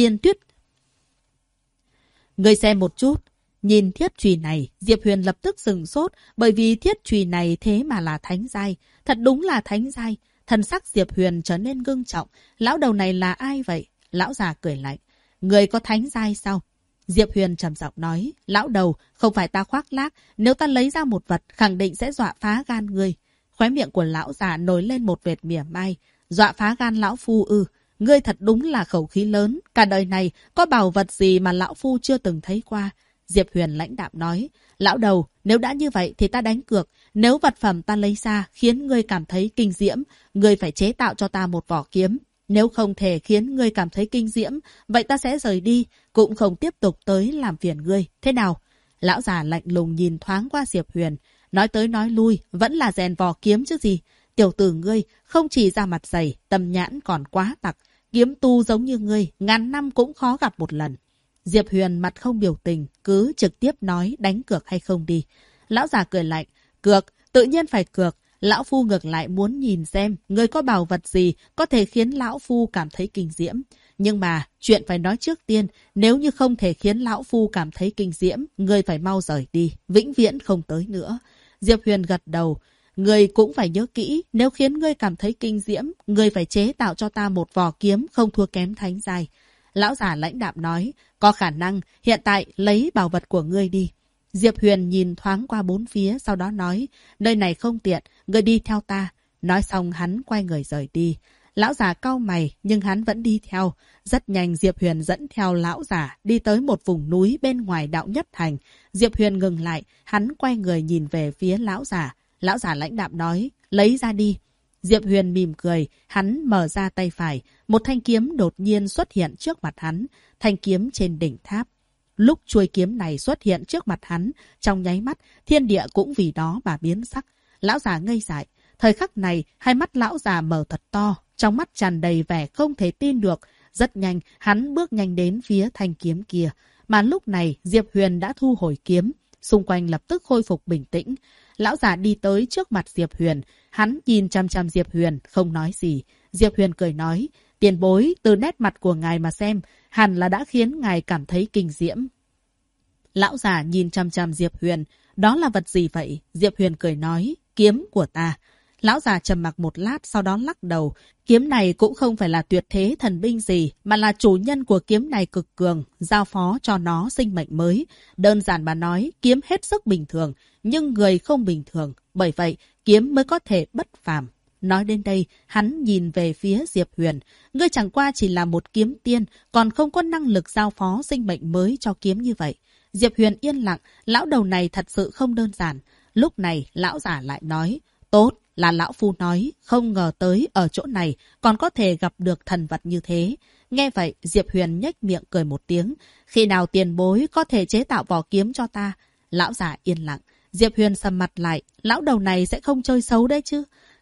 Ngươi xem một chút. Nhìn thiết chùy này, Diệp Huyền lập tức sửng sốt, bởi vì thiết chùy này thế mà là thánh giai. Thật đúng là thánh giai. Thần sắc Diệp Huyền trở nên ngưng trọng. Lão đầu này là ai vậy? Lão già cười lạnh. Người có thánh giai sao? Diệp Huyền trầm giọng nói, lão đầu, không phải ta khoác lác, nếu ta lấy ra một vật, khẳng định sẽ dọa phá gan ngươi. Khóe miệng của lão già nổi lên một vệt mỉa mai. Dọa phá gan lão phu ư? Ngươi thật đúng là khẩu khí lớn, cả đời này có bảo vật gì mà lão phu chưa từng thấy qua. Diệp Huyền lãnh đạm nói, lão đầu, nếu đã như vậy thì ta đánh cược, nếu vật phẩm ta lấy ra khiến ngươi cảm thấy kinh diễm, ngươi phải chế tạo cho ta một vỏ kiếm. Nếu không thể khiến ngươi cảm thấy kinh diễm, vậy ta sẽ rời đi, cũng không tiếp tục tới làm phiền ngươi. Thế nào? Lão già lạnh lùng nhìn thoáng qua Diệp Huyền, nói tới nói lui, vẫn là rèn vỏ kiếm chứ gì. Tiểu tử ngươi, không chỉ ra mặt dày, tâm nhãn còn quá tặc. Kiếm tu giống như ngươi, ngàn năm cũng khó gặp một lần. Diệp Huyền mặt không biểu tình, cứ trực tiếp nói đánh cược hay không đi. Lão già cười lạnh, cược, tự nhiên phải cược. Lão phu ngược lại muốn nhìn xem người có bảo vật gì có thể khiến lão phu cảm thấy kinh diễm. Nhưng mà chuyện phải nói trước tiên, nếu như không thể khiến lão phu cảm thấy kinh diễm, người phải mau rời đi, vĩnh viễn không tới nữa. Diệp Huyền gật đầu, người cũng phải nhớ kỹ, nếu khiến ngươi cảm thấy kinh diễm, người phải chế tạo cho ta một vỏ kiếm không thua kém thánh giai. Lão già lãnh đạm nói, có khả năng, hiện tại lấy bảo vật của ngươi đi. Diệp Huyền nhìn thoáng qua bốn phía, sau đó nói, nơi này không tiện, ngươi đi theo ta. Nói xong hắn quay người rời đi. Lão già cau mày, nhưng hắn vẫn đi theo. Rất nhanh Diệp Huyền dẫn theo lão già đi tới một vùng núi bên ngoài đạo nhất thành. Diệp Huyền ngừng lại, hắn quay người nhìn về phía lão già. Lão già lãnh đạm nói, lấy ra đi. Diệp Huyền mỉm cười, hắn mở ra tay phải. Một thanh kiếm đột nhiên xuất hiện trước mặt hắn, thanh kiếm trên đỉnh tháp. Lúc chuôi kiếm này xuất hiện trước mặt hắn, trong nháy mắt, thiên địa cũng vì đó mà biến sắc. Lão già ngây dại. Thời khắc này, hai mắt lão già mở thật to, trong mắt tràn đầy vẻ không thể tin được. Rất nhanh, hắn bước nhanh đến phía thanh kiếm kia. Mà lúc này, Diệp Huyền đã thu hồi kiếm. Xung quanh lập tức khôi phục bình tĩnh. Lão già đi tới trước mặt Diệp Huyền. Hắn nhìn chăm chăm Diệp Huyền, không nói gì. Diệp Huyền cười nói, tiền bối, từ nét mặt của ngài mà xem, hẳn là đã khiến ngài cảm thấy kinh diễm. Lão già nhìn chăm chăm Diệp Huyền, đó là vật gì vậy? Diệp Huyền cười nói, kiếm của ta. Lão già trầm mặc một lát, sau đó lắc đầu. Kiếm này cũng không phải là tuyệt thế thần binh gì, mà là chủ nhân của kiếm này cực cường, giao phó cho nó sinh mệnh mới. Đơn giản mà nói, kiếm hết sức bình thường, nhưng người không bình thường. Bởi vậy, kiếm mới có thể bất phàm. Nói đến đây, hắn nhìn về phía Diệp Huyền. Ngươi chẳng qua chỉ là một kiếm tiên, còn không có năng lực giao phó sinh mệnh mới cho kiếm như vậy. Diệp Huyền yên lặng, lão đầu này thật sự không đơn giản. Lúc này, lão giả lại nói, tốt, là lão phu nói, không ngờ tới ở chỗ này còn có thể gặp được thần vật như thế. Nghe vậy, Diệp Huyền nhếch miệng cười một tiếng. Khi nào tiền bối có thể chế tạo vỏ kiếm cho ta? Lão giả yên lặng. Diệp Huyền sầm mặt lại, lão đầu này sẽ không chơi xấu đấy chứ.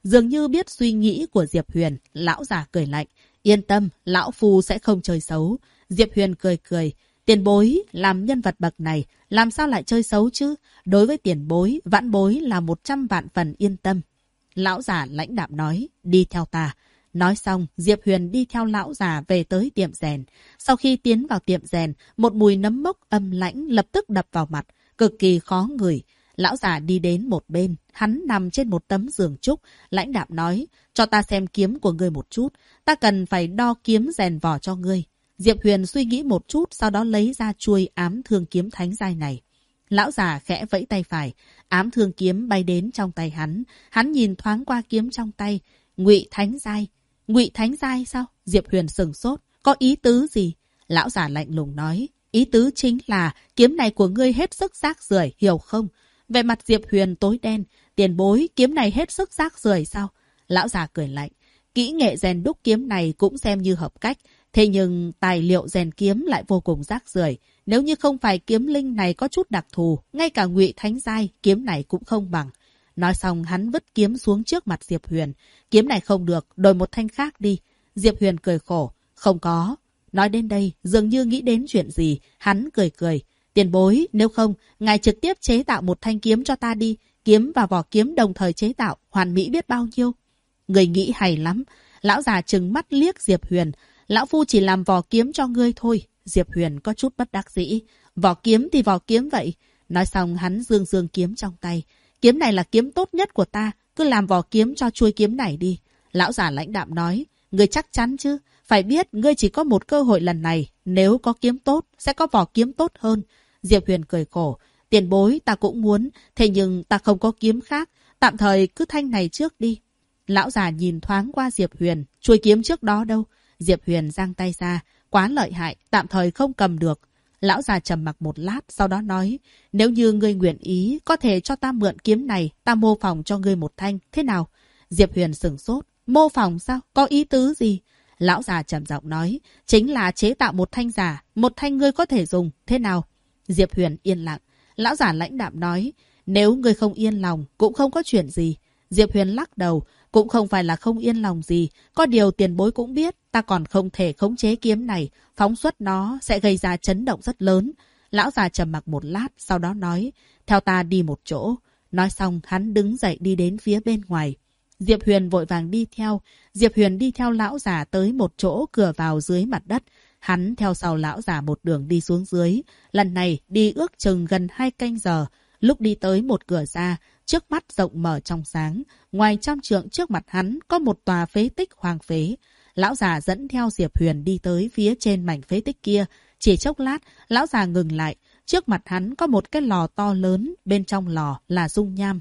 Dường như biết suy nghĩ của Diệp Huyền, lão già cười lạnh. Yên tâm, lão phu sẽ không chơi xấu. Diệp Huyền cười cười. Tiền bối, làm nhân vật bậc này, làm sao lại chơi xấu chứ? Đối với tiền bối, vãn bối là 100 vạn phần yên tâm. Lão già lãnh đạm nói, đi theo ta. Nói xong, Diệp Huyền đi theo lão già về tới tiệm rèn. Sau khi tiến vào tiệm rèn, một mùi nấm mốc âm lãnh lập tức đập vào mặt, cực kỳ khó ngửi. Lão già đi đến một bên, hắn nằm trên một tấm giường trúc, lãnh đạm nói, cho ta xem kiếm của ngươi một chút, ta cần phải đo kiếm rèn vỏ cho ngươi. Diệp Huyền suy nghĩ một chút, sau đó lấy ra chuôi ám thương kiếm thánh giai này. Lão già khẽ vẫy tay phải, ám thương kiếm bay đến trong tay hắn nhìn thoáng qua kiếm trong tay, Ngụy thánh giai. Ngụy thánh giai sao? Diệp Huyền sửng sốt, có ý tứ gì? Lão già lạnh lùng nói, ý tứ chính là kiếm này của ngươi hết sức rác rưởi, hiểu không? Về mặt Diệp Huyền tối đen, tiền bối, kiếm này hết sức rác rưởi sao? Lão già cười lạnh, kỹ nghệ rèn đúc kiếm này cũng xem như hợp cách, thế nhưng tài liệu rèn kiếm lại vô cùng rác rưởi. Nếu như không phải kiếm linh này có chút đặc thù, ngay cả Ngụy thánh giai kiếm này cũng không bằng. Nói xong hắn vứt kiếm xuống trước mặt Diệp Huyền. Kiếm này không được, đổi một thanh khác đi. Diệp Huyền cười khổ, không có. Nói đến đây, dường như nghĩ đến chuyện gì, hắn cười cười. Tiền bối, nếu không, ngài trực tiếp chế tạo một thanh kiếm cho ta đi. Kiếm và vỏ kiếm đồng thời chế tạo, hoàn mỹ biết bao nhiêu. Người nghĩ hay lắm. Lão già trừng mắt liếc Diệp Huyền. Lão phu chỉ làm vỏ kiếm cho ngươi thôi. Diệp Huyền có chút bất đắc dĩ. Vỏ kiếm thì vỏ kiếm vậy. Nói xong hắn dương kiếm trong tay. Kiếm này là kiếm tốt nhất của ta, cứ làm vỏ kiếm cho chuôi kiếm này đi. Lão già lãnh đạm nói, ngươi chắc chắn chứ? Phải biết, ngươi chỉ có một cơ hội lần này. Nếu có kiếm tốt, sẽ có vỏ kiếm tốt hơn. Diệp Huyền cười khổ, tiền bối ta cũng muốn, thế nhưng ta không có kiếm khác. Tạm thời cứ thanh này trước đi. Lão già nhìn thoáng qua Diệp Huyền, chuôi kiếm trước đó đâu? Diệp Huyền giang tay ra, quá lợi hại, tạm thời không cầm được. Lão già trầm mặc một lát, sau đó nói, nếu như ngươi nguyện ý, có thể cho ta mượn kiếm này, ta mô phỏng cho ngươi một thanh, thế nào? Diệp Huyền sửng sốt, mô phỏng sao? Có ý tứ gì? Lão già trầm giọng nói, chính là chế tạo một thanh giả, một thanh ngươi có thể dùng, thế nào? Diệp Huyền yên lặng. Lão già lãnh đạm nói, nếu ngươi không yên lòng, cũng không có chuyện gì. Diệp Huyền lắc đầu, cũng không phải là không yên lòng gì, có điều tiền bối cũng biết, ta còn không thể khống chế kiếm này, phóng xuất nó sẽ gây ra chấn động rất lớn. Lão già trầm mặc một lát, sau đó nói, theo ta đi một chỗ. Nói xong, hắn đứng dậy đi đến phía bên ngoài. Diệp Huyền vội vàng đi theo. Diệp Huyền đi theo lão già tới một chỗ cửa vào dưới mặt đất. Hắn theo sau lão già một đường đi xuống dưới. Lần này đi ước chừng gần 2 canh giờ. Lúc đi tới một cửa ra, trước mắt rộng mở trong sáng. Ngoài 100 trượng trước mặt hắn có một tòa phế tích hoang phế. Lão già dẫn theo Diệp Huyền đi tới phía trên mảnh phế tích kia. Chỉ chốc lát, lão già ngừng lại. Trước mặt hắn có một cái lò to lớn, bên trong lò là dung nham.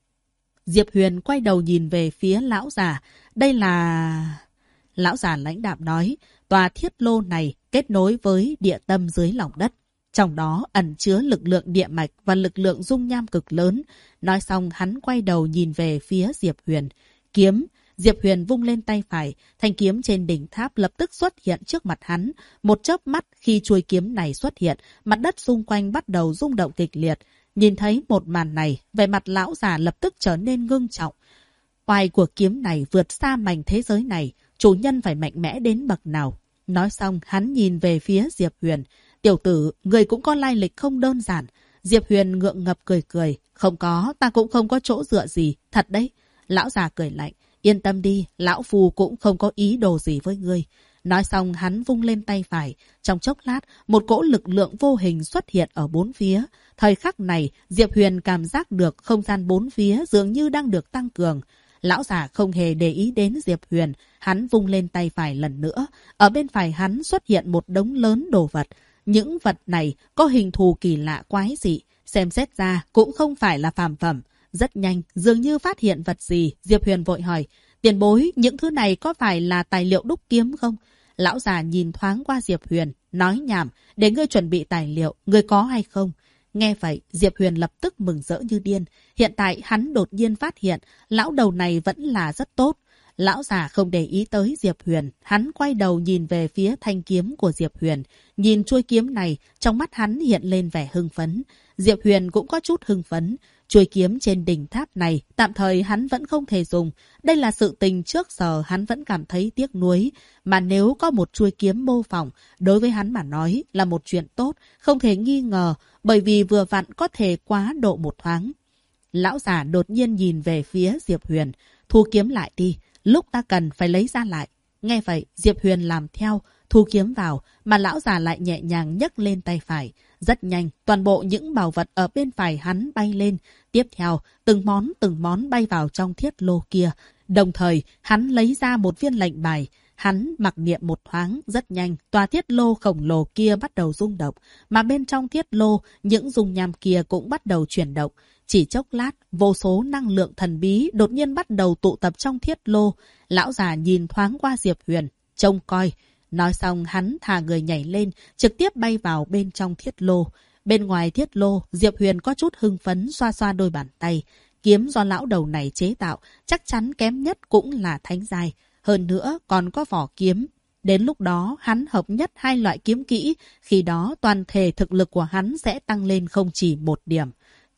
Diệp Huyền quay đầu nhìn về phía lão già. Đây là... Lão già lãnh đạm nói, tòa thiết lô này kết nối với địa tâm dưới lòng đất. Trong đó ẩn chứa lực lượng địa mạch và lực lượng dung nham cực lớn. Nói xong hắn quay đầu nhìn về phía Diệp Huyền. Kiếm. Diệp Huyền vung lên tay phải. Thanh kiếm trên đỉnh tháp lập tức xuất hiện trước mặt hắn. Một chớp mắt khi chuôi kiếm này xuất hiện, mặt đất xung quanh bắt đầu rung động kịch liệt. Nhìn thấy một màn này, vẻ mặt lão già lập tức trở nên ngưng trọng. Oai của kiếm này vượt xa mảnh thế giới này. Chủ nhân phải mạnh mẽ đến bậc nào? Nói xong hắn nhìn về phía Diệp Huyền. Tiểu tử, người cũng có lai lịch không đơn giản. Diệp Huyền ngượng ngập cười cười. Không có, ta cũng không có chỗ dựa gì. Thật đấy. Lão già cười lạnh. Yên tâm đi, lão phu cũng không có ý đồ gì với ngươi. Nói xong hắn vung lên tay phải. Trong chốc lát, một cỗ lực lượng vô hình xuất hiện ở bốn phía. Thời khắc này, Diệp Huyền cảm giác được không gian bốn phía dường như đang được tăng cường. Lão già không hề để ý đến Diệp Huyền. Hắn vung lên tay phải lần nữa. Ở bên phải hắn xuất hiện một đống lớn đồ vật. Những vật này có hình thù kỳ lạ quái dị. Xem xét ra cũng không phải là phàm phẩm. Rất nhanh, dường như phát hiện vật gì. Diệp Huyền vội hỏi, tiền bối, những thứ này có phải là tài liệu đúc kiếm không? Lão già nhìn thoáng qua Diệp Huyền, nói nhảm, để ngươi chuẩn bị tài liệu, ngươi có hay không? Nghe vậy, Diệp Huyền lập tức mừng rỡ như điên. Hiện tại hắn đột nhiên phát hiện, lão đầu này vẫn là rất tốt. Lão già không để ý tới Diệp Huyền, hắn quay đầu nhìn về phía thanh kiếm của Diệp Huyền. Nhìn chuôi kiếm này, trong mắt hắn hiện lên vẻ hưng phấn. Diệp Huyền cũng có chút hưng phấn. Chuôi kiếm trên đỉnh tháp này, tạm thời hắn vẫn không thể dùng. Đây là sự tình trước giờ hắn vẫn cảm thấy tiếc nuối. Mà nếu có một chuôi kiếm mô phỏng, đối với hắn mà nói là một chuyện tốt, không thể nghi ngờ, bởi vì vừa vặn có thể quá độ một thoáng. Lão già đột nhiên nhìn về phía Diệp Huyền. Thu kiếm lại đi, lúc ta cần phải lấy ra lại. Nghe vậy, Diệp Huyền làm theo, thu kiếm vào, mà lão già lại nhẹ nhàng nhấc lên tay phải. Rất nhanh, toàn bộ những bảo vật ở bên phải hắn bay lên. Tiếp theo, từng món bay vào trong thiết lô kia. Đồng thời, hắn lấy ra một viên lệnh bài. Hắn mặc niệm một thoáng, rất nhanh, tòa thiết lô khổng lồ kia bắt đầu rung động. Mà bên trong thiết lô, những dung nham kia cũng bắt đầu chuyển động. Chỉ chốc lát, vô số năng lượng thần bí đột nhiên bắt đầu tụ tập trong thiết lô. Lão già nhìn thoáng qua Diệp Huyền, trông coi. Nói xong hắn thả người nhảy lên, trực tiếp bay vào bên trong thiết lô. Bên ngoài thiết lô, Diệp Huyền có chút hưng phấn xoa xoa đôi bàn tay. Kiếm do lão đầu này chế tạo, chắc chắn kém nhất cũng là thánh giai. Hơn nữa còn có vỏ kiếm. Đến lúc đó hắn hợp nhất hai loại kiếm kỹ, khi đó toàn thể thực lực của hắn sẽ tăng lên không chỉ một điểm.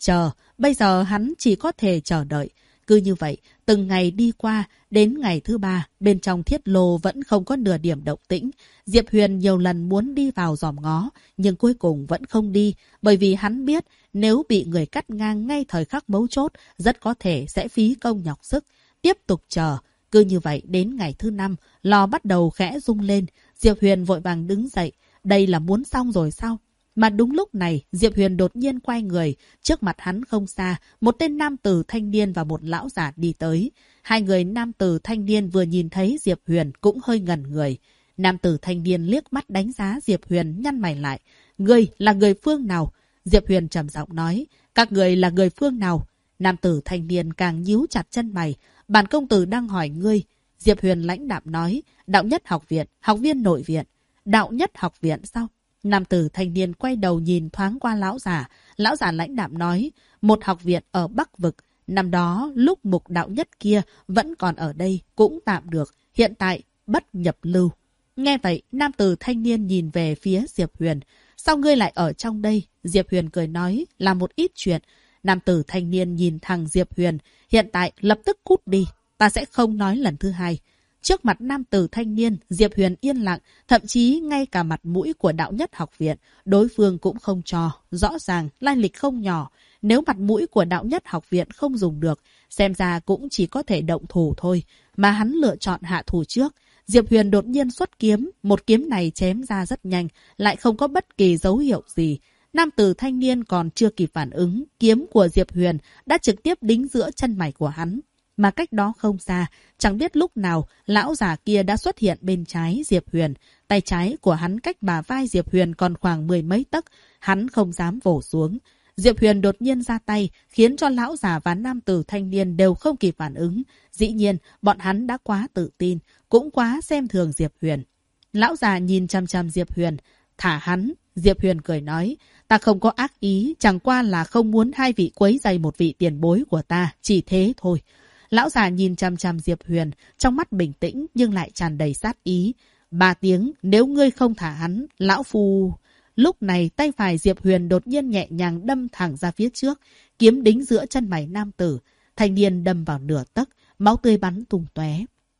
Bây giờ hắn chỉ có thể chờ đợi. Cứ như vậy, từng ngày đi qua, đến ngày thứ 3, bên trong thiết lô vẫn không có nửa điểm động tĩnh. Diệp Huyền nhiều lần muốn đi vào dòm ngó, nhưng cuối cùng vẫn không đi, bởi vì hắn biết nếu bị người cắt ngang ngay thời khắc mấu chốt, rất có thể sẽ phí công nhọc sức. Tiếp tục chờ. Cứ như vậy đến ngày thứ 5, lò bắt đầu khẽ rung lên. Diệp Huyền vội vàng đứng dậy. Đây là muốn xong rồi sao? Mà đúng lúc này, Diệp Huyền đột nhiên quay người. Trước mặt hắn không xa, một tên nam tử thanh niên và một lão giả đi tới. Hai người nam tử thanh niên vừa nhìn thấy Diệp Huyền cũng hơi ngẩn người. Nam tử thanh niên liếc mắt đánh giá Diệp Huyền, nhăn mày lại. Ngươi là người phương nào? Diệp Huyền trầm giọng nói. Các người là người phương nào? Nam tử thanh niên càng nhíu chặt chân mày. Bản công tử đang hỏi ngươi. Diệp Huyền lãnh đạm nói. Đạo Nhất Học Viện, học viên nội viện. Đạo Nhất Học Viện sao? Nam tử thanh niên quay đầu nhìn thoáng qua lão giả. Lão giả lãnh đạm nói. Một học viện ở Bắc Vực. Năm đó, lúc mục đạo nhất kia vẫn còn ở đây, cũng tạm được. Hiện tại, bất nhập lưu. Nghe vậy, nam tử thanh niên nhìn về phía Diệp Huyền. Sao ngươi lại ở trong đây? Diệp Huyền cười nói. Là một ít chuyện. Nam tử thanh niên nhìn thằng Diệp Huyền. Hiện tại, lập tức cút đi. Ta sẽ không nói lần thứ hai. Trước mặt nam tử thanh niên, Diệp Huyền yên lặng, thậm chí ngay cả mặt mũi của đạo nhất học viện, đối phương cũng không cho. Rõ ràng, lai lịch không nhỏ. Nếu mặt mũi của đạo nhất học viện không dùng được, xem ra cũng chỉ có thể động thủ thôi. Mà hắn lựa chọn hạ thủ trước. Diệp Huyền đột nhiên xuất kiếm, một kiếm này chém ra rất nhanh, lại không có bất kỳ dấu hiệu gì. Nam tử thanh niên còn chưa kịp phản ứng, kiếm của Diệp Huyền đã trực tiếp đính giữa chân mày của hắn. Mà cách đó không xa, chẳng biết lúc nào, lão già kia đã xuất hiện bên trái Diệp Huyền. Tay trái của hắn cách bả vai Diệp Huyền còn khoảng 10 mấy tấc, hắn không dám vồ xuống. Diệp Huyền đột nhiên ra tay, khiến cho lão già và nam tử thanh niên đều không kịp phản ứng. Dĩ nhiên, bọn hắn đã quá tự tin, cũng quá xem thường Diệp Huyền. Lão già nhìn chăm chăm Diệp Huyền, thả hắn. Diệp Huyền cười nói, ta không có ác ý, chẳng qua là không muốn hai vị quấy rầy một vị tiền bối của ta, chỉ thế thôi. Lão già nhìn chăm chăm Diệp Huyền, trong mắt bình tĩnh nhưng lại tràn đầy sát ý. 3 tiếng, nếu ngươi không thả hắn, lão phu... Lúc này tay phải Diệp Huyền đột nhiên nhẹ nhàng đâm thẳng ra phía trước, kiếm đính giữa chân mày nam tử. Thanh niên đâm vào nửa tấc, máu tươi bắn tung tóe.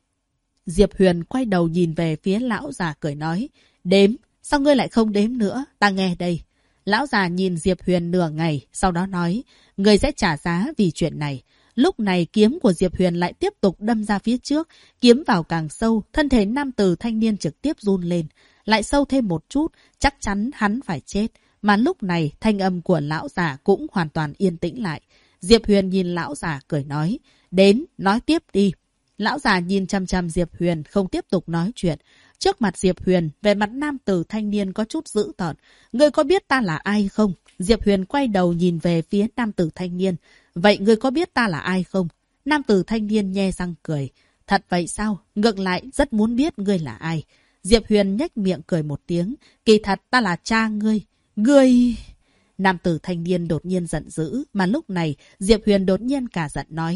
Diệp Huyền quay đầu nhìn về phía lão già cười nói, đếm, sao ngươi lại không đếm nữa, ta nghe đây. Lão già nhìn Diệp Huyền nửa ngày, sau đó nói, ngươi sẽ trả giá vì chuyện này. Lúc này kiếm của Diệp Huyền lại tiếp tục đâm ra phía trước, kiếm vào càng sâu, thân thể nam tử thanh niên trực tiếp run lên. Lại sâu thêm một chút, chắc chắn hắn phải chết. Mà lúc này, thanh âm của lão già cũng hoàn toàn yên tĩnh lại. Diệp Huyền nhìn lão già cười nói, đến, nói tiếp đi. Lão già nhìn chăm chăm Diệp Huyền, không tiếp tục nói chuyện. Trước mặt Diệp Huyền, về mặt nam tử thanh niên có chút dữ tợn. Ngươi có biết ta là ai không? Diệp Huyền quay đầu nhìn về phía nam tử thanh niên. Vậy ngươi có biết ta là ai không? Nam tử thanh niên nhe răng cười. Thật vậy sao? Ngược lại rất muốn biết ngươi là ai. Diệp Huyền nhếch miệng cười một tiếng. Kỳ thật ta là cha ngươi. Ngươi... Nam tử thanh niên đột nhiên giận dữ. Mà lúc này Diệp Huyền đột nhiên cả giận nói.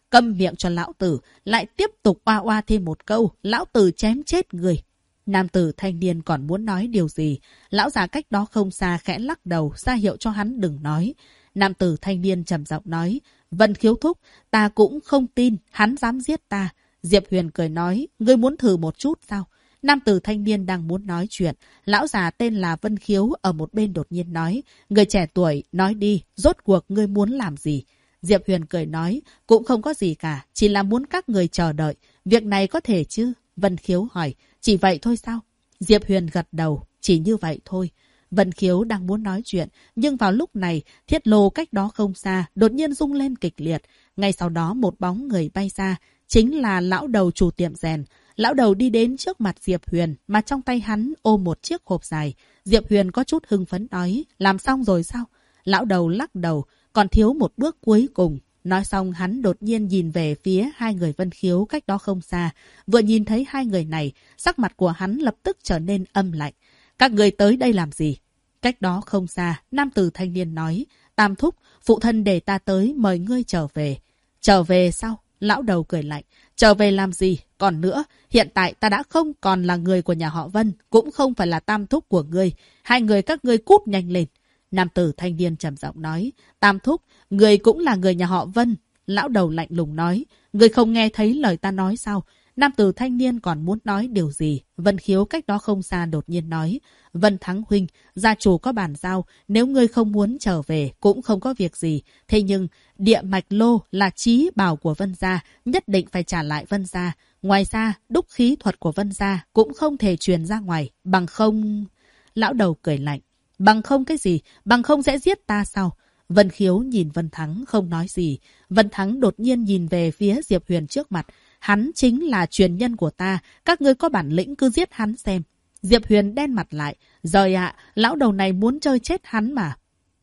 Câm miệng cho lão tử, lại tiếp tục oa oa thêm một câu, lão tử chém chết người. Nam tử thanh niên còn muốn nói điều gì, lão già cách đó không xa khẽ lắc đầu, ra hiệu cho hắn đừng nói. Nam tử thanh niên trầm giọng nói, Vân Khiếu thúc, ta cũng không tin hắn dám giết ta. Diệp Huyền cười nói, ngươi muốn thử một chút sao? Nam tử thanh niên đang muốn nói chuyện, lão già tên là Vân Khiếu ở một bên đột nhiên nói, người trẻ tuổi, nói đi, rốt cuộc ngươi muốn làm gì? Diệp Huyền cười nói, cũng không có gì cả, chỉ là muốn các người chờ đợi, việc này có thể chứ? Vân Khiếu hỏi, chỉ vậy thôi sao? Diệp Huyền gật đầu, chỉ như vậy thôi. Vân Khiếu đang muốn nói chuyện, nhưng vào lúc này, thiết lô cách đó không xa, đột nhiên rung lên kịch liệt. Ngay sau đó một bóng người bay ra, chính là lão đầu chủ tiệm rèn. Lão đầu đi đến trước mặt Diệp Huyền, mà trong tay hắn ôm một chiếc hộp dài. Diệp Huyền có chút hưng phấn nói, làm xong rồi sao? Lão đầu lắc đầu, còn thiếu một bước cuối cùng. Nói xong hắn đột nhiên nhìn về phía hai người Vân Khiếu cách đó không xa. Vừa nhìn thấy hai người này, sắc mặt của hắn lập tức trở nên âm lạnh. Các người tới đây làm gì? Cách đó không xa, nam tử thanh niên nói, Tam thúc, phụ thân để ta tới mời ngươi trở về. Trở về sao? Lão đầu cười lạnh. Trở về làm gì? Còn nữa, hiện tại ta đã không còn là người của nhà họ Vân, cũng không phải là tam thúc của ngươi. Hai người các ngươi cút nhanh lên. Nam tử thanh niên trầm giọng nói, Tam thúc, người cũng là người nhà họ Vân. Lão đầu lạnh lùng nói, người không nghe thấy lời ta nói sao? Nam tử thanh niên còn muốn nói điều gì? Vân Khiếu cách đó không xa đột nhiên nói, Vân Thắng huynh, gia chủ có bàn giao, nếu ngươi không muốn trở về cũng không có việc gì. Thế nhưng, địa mạch lô là chí bảo của Vân gia, nhất định phải trả lại Vân gia. Ngoài ra, đúc khí thuật của Vân gia cũng không thể truyền ra ngoài, bằng không... Lão đầu cười lạnh. Bằng không cái gì? Bằng không sẽ giết ta sao? Vân Khiếu nhìn Vân Thắng không nói gì. Vân Thắng đột nhiên nhìn về phía Diệp Huyền trước mặt. Hắn chính là truyền nhân của ta. Các ngươi có bản lĩnh cứ giết hắn xem. Diệp Huyền đen mặt lại. Rồi ạ, lão đầu này muốn chơi chết hắn mà.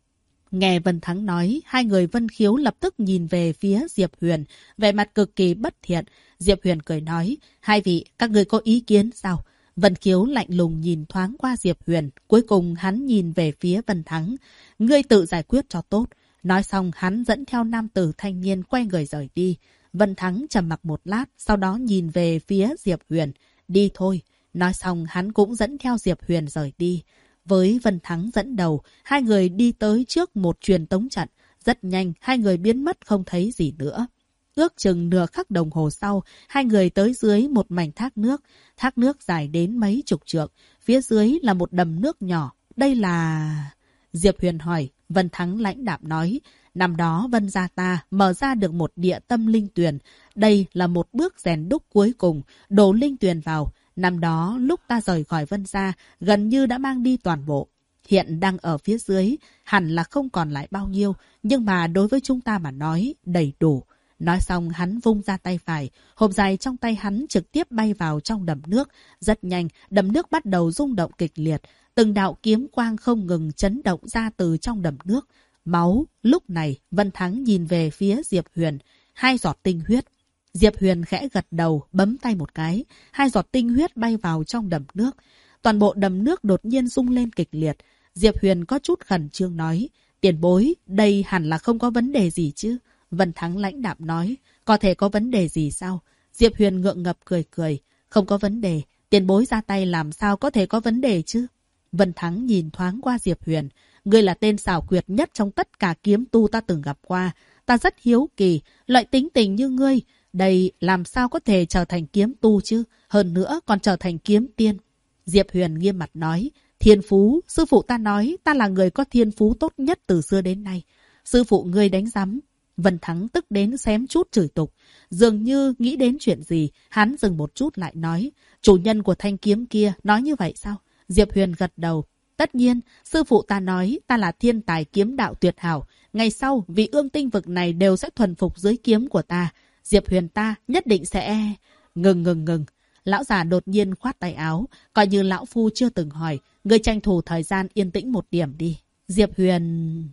Nghe Vân Thắng nói, hai người Vân Khiếu lập tức nhìn về phía Diệp Huyền, vẻ mặt cực kỳ bất thiện. Diệp Huyền cười nói, hai vị, các ngươi có ý kiến sao? Vân Khiếu lạnh lùng nhìn thoáng qua Diệp Huyền, cuối cùng hắn nhìn về phía Vân Thắng. Ngươi tự giải quyết cho tốt. Nói xong hắn dẫn theo nam tử thanh niên quay người rời đi. Vân Thắng trầm mặc một lát, sau đó nhìn về phía Diệp Huyền. Đi thôi. Nói xong hắn cũng dẫn theo Diệp Huyền rời đi. Với Vân Thắng dẫn đầu, hai người đi tới trước một truyền tống trận. Rất nhanh, hai người biến mất không thấy gì nữa. Ước chừng nửa khắc đồng hồ sau, hai người tới dưới một mảnh thác nước. Thác nước dài đến mấy chục trượng. Phía dưới là một đầm nước nhỏ. Đây là... Diệp Huyền hỏi. Vân Thắng lãnh đạm nói. Năm đó Vân gia ta mở ra được một địa tâm linh tuyền. Đây là một bước rèn đúc cuối cùng. Đổ linh tuyền vào. Năm đó lúc ta rời khỏi Vân gia, gần như đã mang đi toàn bộ. Hiện đang ở phía dưới, hẳn là không còn lại bao nhiêu. Nhưng mà đối với chúng ta mà nói, đầy đủ. Nói xong hắn vung ra tay phải, hộp dài trong tay hắn trực tiếp bay vào trong đầm nước. Rất nhanh, đầm nước bắt đầu rung động kịch liệt. Từng đạo kiếm quang không ngừng chấn động ra từ trong đầm nước. Máu, lúc này Vân Thắng nhìn về phía Diệp Huyền. 2 giọt tinh huyết. Diệp Huyền khẽ gật đầu, bấm tay một cái. 2 giọt tinh huyết bay vào trong đầm nước. Toàn bộ đầm nước đột nhiên rung lên kịch liệt. Diệp Huyền có chút khẩn trương nói, tiền bối, đây hẳn là không có vấn đề gì chứ? Vân Thắng lãnh đạm nói, có thể có vấn đề gì sao? Diệp Huyền ngượng ngập cười cười, không có vấn đề, tiền bối ra tay làm sao có thể có vấn đề chứ? Vân Thắng nhìn thoáng qua Diệp Huyền, ngươi là tên xảo quyệt nhất trong tất cả kiếm tu ta từng gặp qua. Ta rất hiếu kỳ, loại tính tình như ngươi, đây làm sao có thể trở thành kiếm tu chứ? Hơn nữa còn trở thành kiếm tiên. Diệp Huyền nghiêm mặt nói, thiên phú, sư phụ ta nói ta là người có thiên phú tốt nhất từ xưa đến nay. Sư phụ ngươi đánh rắm. Vân Thắng tức đến xém chút chửi tục. Dường như nghĩ đến chuyện gì, hắn dừng một chút lại nói, chủ nhân của thanh kiếm kia nói như vậy sao? Diệp Huyền gật đầu. Tất nhiên, sư phụ ta nói ta là thiên tài kiếm đạo tuyệt hảo. Ngày sau, vì ương tinh vực này đều sẽ thuần phục dưới kiếm của ta. Diệp Huyền ta nhất định sẽ... Ngừng. Lão già đột nhiên khoát tay áo, coi như lão phu chưa từng hỏi. Ngươi tranh thủ thời gian yên tĩnh một điểm đi. Diệp Huyền...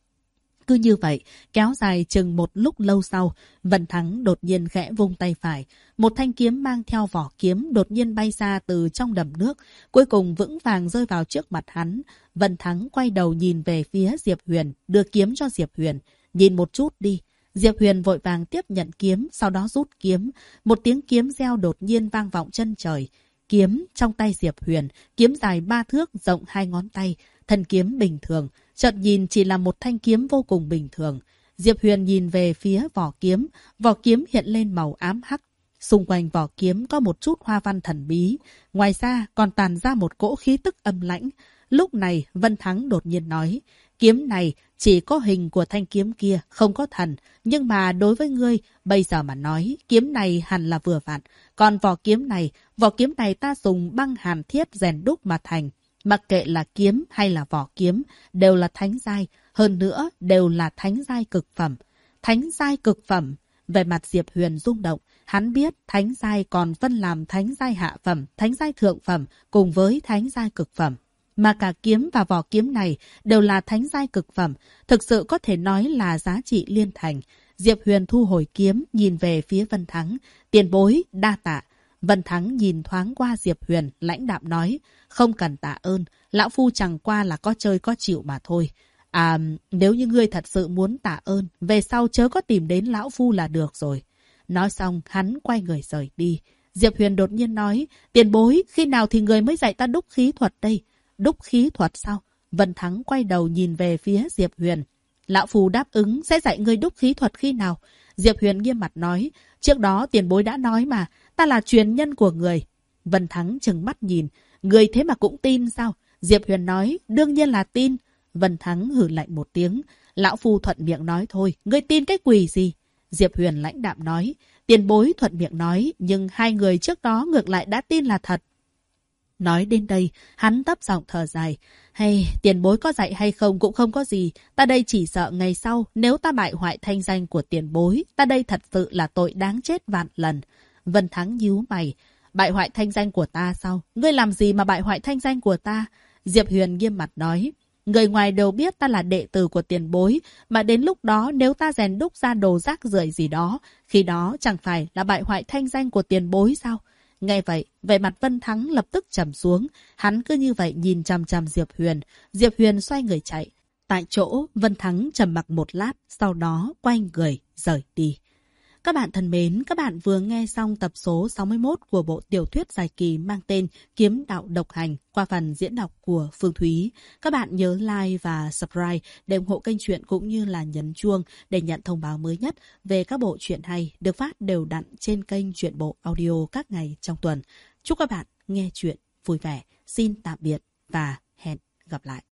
Cứ như vậy, kéo dài chừng một lúc lâu sau, Vân Thắng đột nhiên khẽ vung tay phải. Một thanh kiếm mang theo vỏ kiếm đột nhiên bay ra từ trong đầm nước, cuối cùng vững vàng rơi vào trước mặt hắn. Vân Thắng quay đầu nhìn về phía Diệp Huyền, đưa kiếm cho Diệp Huyền. Nhìn một chút đi. Diệp Huyền vội vàng tiếp nhận kiếm, sau đó rút kiếm. Một tiếng kiếm reo đột nhiên vang vọng chân trời. Kiếm trong tay Diệp Huyền, kiếm dài 3 thước, rộng 2 ngón tay, thân kiếm bình thường, chợt nhìn chỉ là một thanh kiếm vô cùng bình thường. Diệp Huyền nhìn về phía vỏ kiếm hiện lên màu ám hắc. Xung quanh vỏ kiếm có một chút hoa văn thần bí, ngoài ra còn tàn ra một cỗ khí tức âm lãnh. Lúc này Vân Thắng đột nhiên nói, kiếm này chỉ có hình của thanh kiếm kia, không có thần. Nhưng mà đối với ngươi, bây giờ mà nói, kiếm này hẳn là vừa vặn. Còn vỏ kiếm này ta dùng băng hàn thiết rèn đúc mà thành. Mặc kệ là kiếm hay là vỏ kiếm, đều là thánh giai. Hơn nữa, đều là thánh giai cực phẩm. Thánh giai cực phẩm. Về mặt Diệp Huyền rung động, hắn biết thánh giai còn phân làm thánh giai hạ phẩm, thánh giai thượng phẩm, cùng với thánh giai cực phẩm. Mà cả kiếm và vỏ kiếm này đều là thánh giai cực phẩm, thực sự có thể nói là giá trị liên thành. Diệp Huyền thu hồi kiếm, nhìn về phía Vân Thắng. Tiền bối, đa tạ. Vân Thắng nhìn thoáng qua Diệp Huyền, lãnh đạm nói, không cần tạ ơn, lão phu chẳng qua là có chơi có chịu mà thôi. À, nếu như ngươi thật sự muốn tạ ơn, về sau chớ có tìm đến lão phu là được rồi. Nói xong, hắn quay người rời đi. Diệp Huyền đột nhiên nói, tiền bối, khi nào thì người mới dạy ta đúc khí thuật đây? Đúc khí thuật sao? Vân Thắng quay đầu nhìn về phía Diệp Huyền. Lão phu đáp ứng sẽ dạy ngươi đúc khí thuật khi nào? Diệp Huyền nghiêm mặt nói, trước đó tiền bối đã nói mà, ta là truyền nhân của người. Vân Thắng trừng mắt nhìn, người thế mà cũng tin sao? Diệp Huyền nói, đương nhiên là tin. Vân Thắng hừ lạnh một tiếng, lão phu thuận miệng nói thôi, ngươi tin cái quỷ gì? Diệp Huyền lãnh đạm nói, tiền bối thuận miệng nói, nhưng hai người trước đó ngược lại đã tin là thật. Nói đến đây, hắn thấp giọng thở dài. Hay, tiền bối có dạy hay không cũng không có gì. Ta đây chỉ sợ ngày sau, nếu ta bại hoại thanh danh của tiền bối, ta đây thật sự là tội đáng chết vạn lần. Vân Thắng nhíu mày. Bại hoại thanh danh của ta sao? Ngươi làm gì mà bại hoại thanh danh của ta? Diệp Huyền nghiêm mặt nói. Người ngoài đều biết ta là đệ tử của tiền bối, mà đến lúc đó nếu ta rèn đúc ra đồ rác rưởi gì đó, khi đó chẳng phải là bại hoại thanh danh của tiền bối sao? Nghe vậy, vẻ mặt Vân Thắng lập tức trầm xuống. Hắn cứ như vậy nhìn chằm chằm Diệp Huyền. Diệp Huyền xoay người chạy. Tại chỗ, Vân Thắng trầm mặc một lát, sau đó quay người, rời đi. Các bạn thân mến, các bạn vừa nghe xong tập số 61 của bộ tiểu thuyết dài kỳ mang tên Kiếm Đạo Độc Hành qua phần diễn đọc của Phương Thúy. Các bạn nhớ like và subscribe để ủng hộ kênh truyện cũng như là nhấn chuông để nhận thông báo mới nhất về các bộ truyện hay được phát đều đặn trên kênh Truyện Bộ Audio các ngày trong tuần. Chúc các bạn nghe truyện vui vẻ. Xin tạm biệt và hẹn gặp lại.